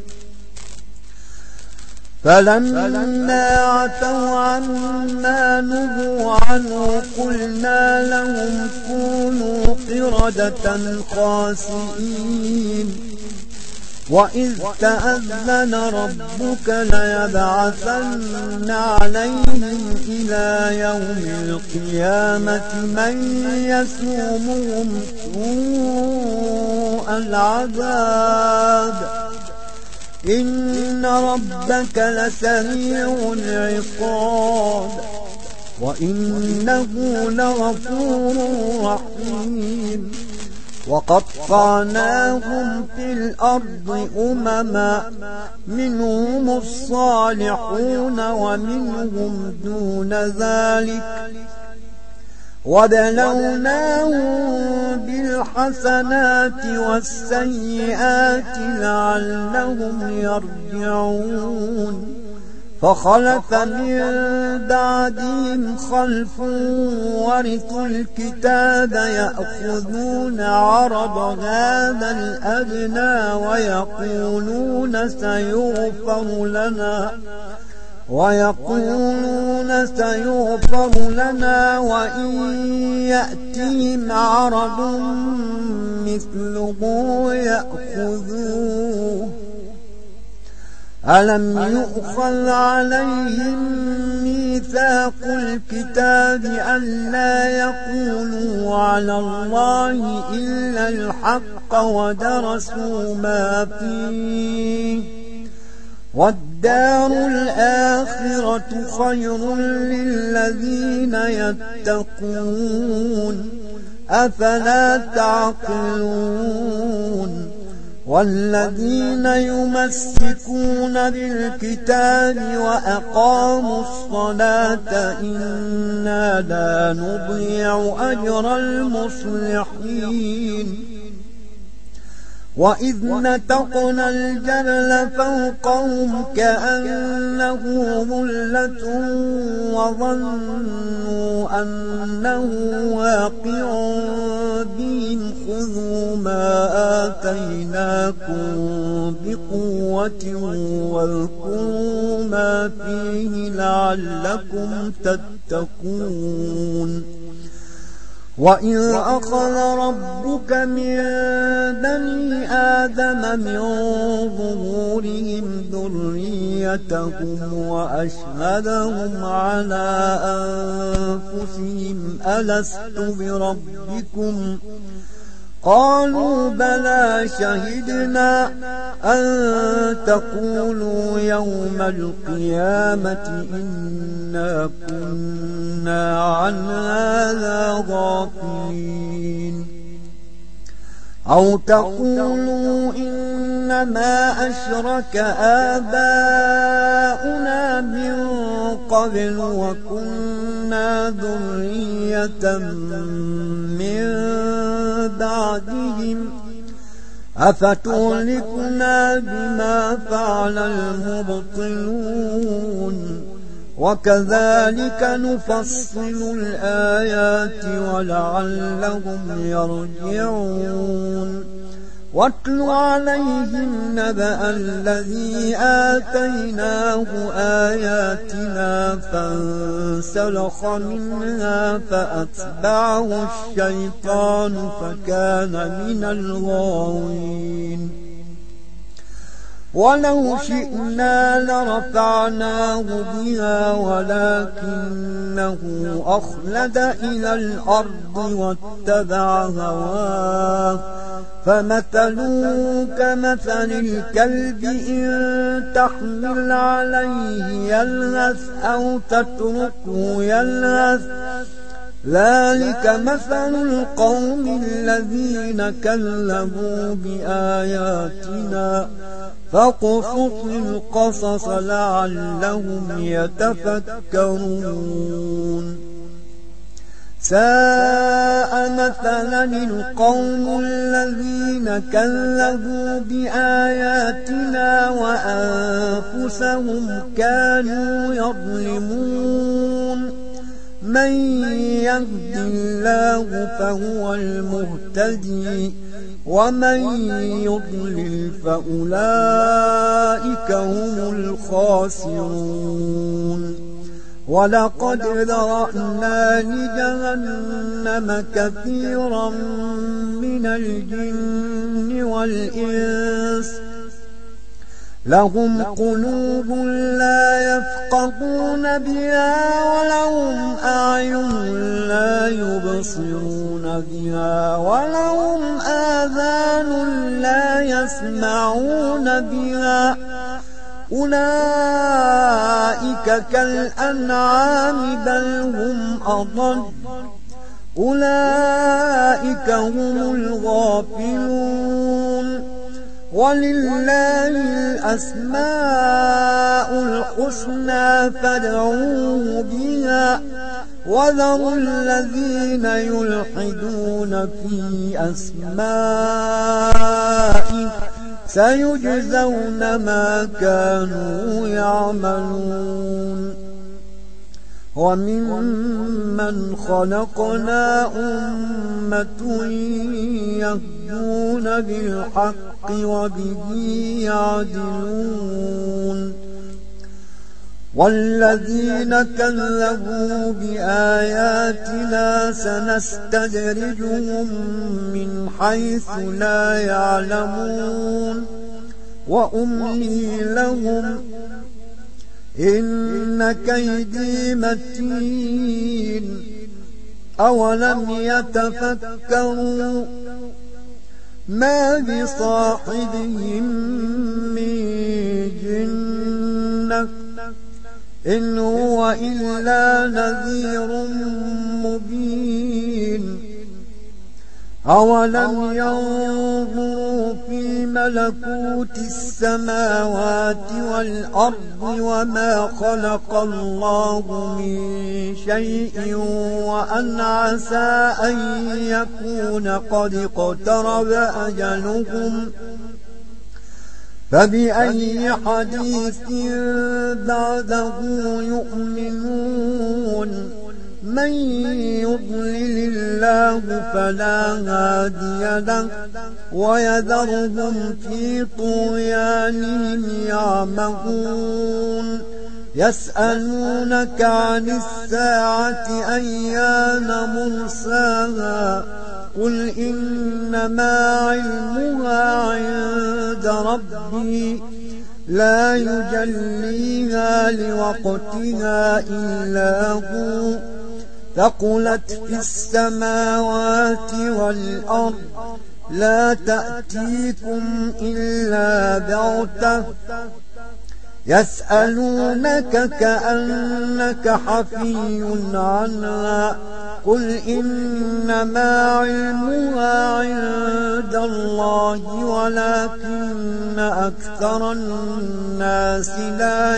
فلما عتوا عما نهوا عنه قلنا لهم كونوا قردة خاسئين وإذ تأذن ربك ليبعثن عليهم إلى يوم القيامة من يسومهم سوء العذاب إن ربك لسريع العقاب وإنه لغفور رحيم وقطعناهم في الأرض أمما منهم الصالحون ومنهم دون ذلك وبلوناهم بالحسنات والسيئات لعلهم يرجعون فخلف من بعدهم خلف ورثوا الكتاب يأخذون عرض هذا الأدنى ويقولون سيغفر لنا ويقولون سيغفر لنا وإن يأتهم عرض مثله يأخذوه ألم يؤخذ عليهم ميثاق الكتاب ألا يقولوا على الله إلا الحق ودرسوا ما فيه والدار الآخرة خير للذين يتقون أفلا تعقلون والذين يمسكون بالكتاب وأقاموا الصلاة إنا لا نضيع أجر المصلحين وإذ نتقنا الجبل فوقهم كأنه ظلة وظنوا أنه واقع بهم خذوا ما آتيناكم بقوة واذكروا ما فيه لعلكم تتقون وإذ أخذ ربك من بني آدم من ظهورهم ذريتهم وأشهدهم على أنفسهم ألست بربكم قالوا بلى شهدنا أن تقولوا يوم القيامة إنا كنا عن هذا غافلين أو تقولوا إنما أشرك آباؤنا من قبل وكنا ذرية من بعدهم أفتهلكنا بما فعل المبطلون وكذلك نفصل الآيات ولعلهم يرجعون واتل عليهم نبأ الذي آتيناه آياتنا فانسلخ منها فأتبعه الشيطان فكان من الغاوين ولو شئنا لرفعناه بها ولكنه أخلد إلى الأرض واتبع هواه فمثله كمثل الكلب إن تحمل عليه يلهث أو تتركه يلهث ذلك مثل القوم الذين كذبوا بآياتنا فاقصص القصص لعلهم يتفكرون ساء مثلا القوم الذين كذبوا بآياتنا وأنفسهم كانوا يظلمون من يهد الله فهو المهتدي ومن يضلل فأولئك هم الخاسرون ولقد ذرأنا لجهنم كثيرا من الجن والإنس لهم قلوب لا يفقهون بها ولهم أعين لا يبصرون بها ولهم آذان لا يسمعون بها أولئك كالأنعام بل هم أضل أولئك هم الغافلون ولله الأسماء الحسنى فادعوه بها وذروا الذين يلحدون في أسمائه سيجزون ما كانوا يعملون وممن خلقنا أمة يهدون بالحق وبه يعدلون والذين كذبوا بآياتنا سنستدرجهم من حيث لا يعلمون وأملي لهم إن كيدي متين أولم يتفكروا ما بصاحبهم من جنة إن هو إلا نذير مبين أولم ينظروا في ملكوت السماوات والأرض وما خلق الله من شيء وأن عسى أن يكون قد اقترب أجلهم فبأي حديث بعده يؤمنون من يضلل الله فلا هادي له ويذرهم في طغيانهم يعمهون يسألونك عن الساعة أيان مرساها قل إنما علمها عند ربي لا يجليها لوقتها إلا هو ثقلت في السماوات والأرض لا تأتيكم إلا بغتة يسألونك كأنك حفي عنها قل إنما علمها عند الله ولكن أكثر الناس لا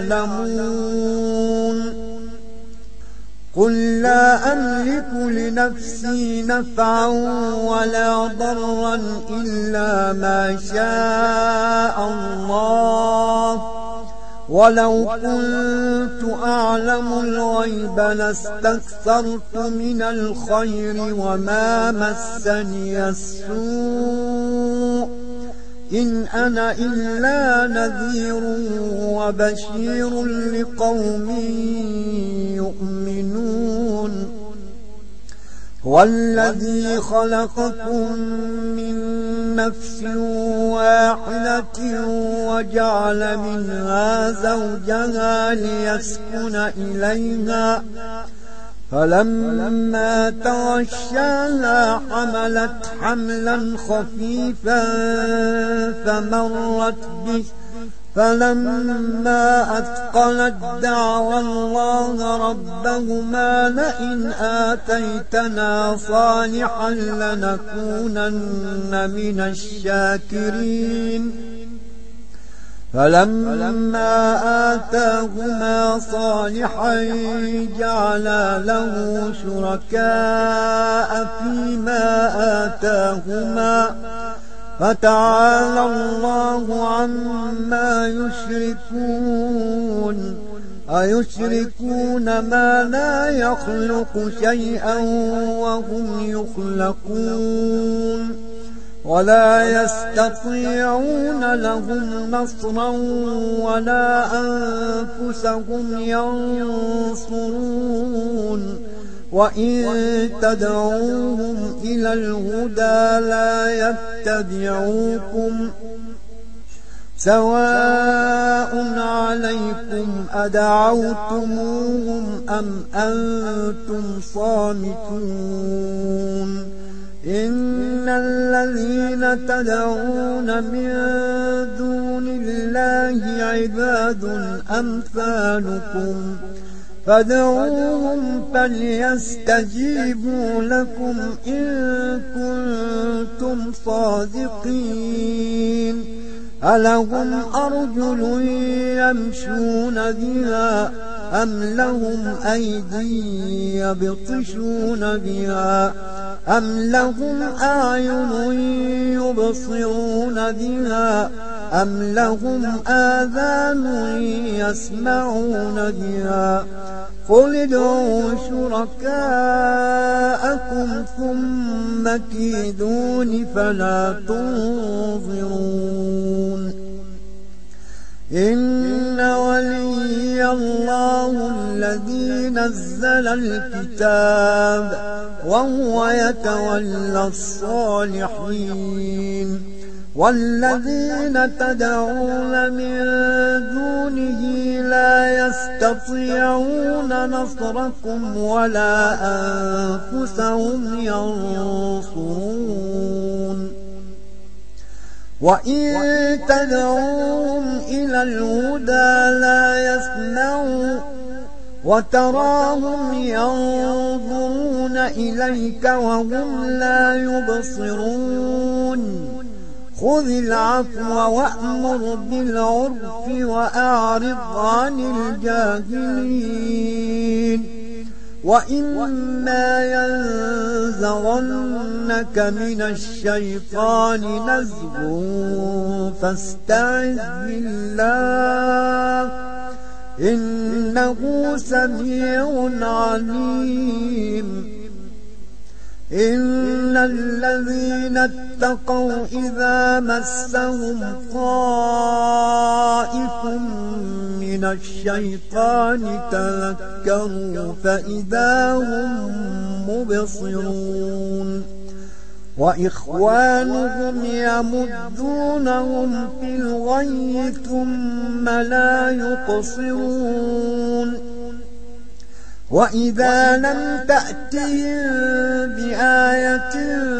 يعلمون قل لا أملك لنفسي نفعا ولا ضرا إلا ما شاء الله ولو كنت أعلم الغيب لاستكثرت من الخير وما مسني السوء إن أنا إلا نذير وبشير لقوم يؤمنون والذي خلقكم من نفس واحدة وجعل منها زوجها ليسكن إليها فلما تغشاها حملت حملا خفيفا فمرت به فلما أثقلت دعوا الله ربهما لئن آتيتنا صالحا لنكونن من الشاكرين فلما آتاهما صالحا جعلا له شركاء فيما آتاهما فتعالى الله عما يشركون أيشركون ما لا يخلق شيئا وهم يخلقون ولا يستطيعون لهم نصرا ولا أنفسهم ينصرون وإن تدعوهم إلى الهدى لا يتبعوكم سواء عليكم أدعوتموهم أم أنتم صامتون إن الذين تدعون من دون الله عباد أمثالكم فادعوهم فليستجيبوا لكم إن كنتم صادقين ألهم أرجل يمشون بها أم لهم أيدي يبطشون بها أم لهم أعين يبصرون بها أم لهم آذان يسمعون بها قل ادعوا شركاءكم ثم كيدون فلا تنظرون إن ولي الله الذي نزل الكتاب وهو يتولى الصالحين والذين تدعون من دونه لا يستطيعون نصركم ولا أنفسهم ينصرون وإن تدعوهم إلى الهدى لا يسمعوا وتراهم ينظرون إليك وهم لا يبصرون خذ العفو وأمر بالعرف وأعرض عن الجاهلين وإما ينزغنك من الشيطان نزغ فاستعذ بالله إنه سميع عليم إن الذين اتقوا إذا مسهم طائف من الشيطان تذكروا فإذا هم مبصرون وإخوانهم يمدونهم في الغي ثم لا يقصرون وإذا لم تأتهم بآية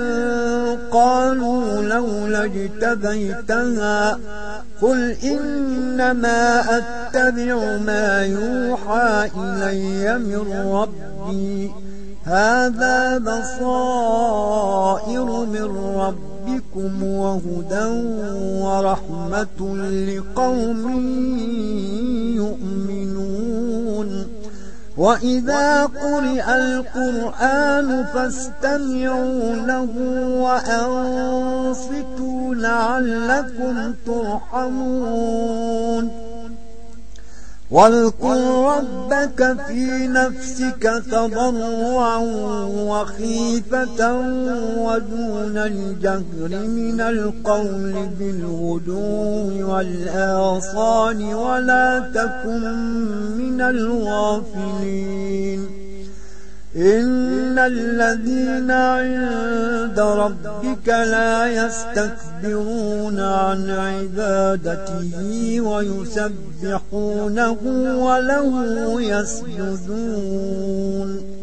قالوا لولا اجتبيتها قل إنما أتبع ما يوحى إلي من ربي هذا بصائر من ربكم وهدى ورحمة لقوم يؤمنون وإذا قرئ القرآن فاستمعوا له وأنصتوا لعلكم ترحمون واذكر ربك في نفسك تضرعا وخيفة ودون الجهر من القول بالغدو والآصال ولا تكن من الغافلين إن الذين عند ربك لا يستكبرون عن عبادته ويسبحونه وله يسجدون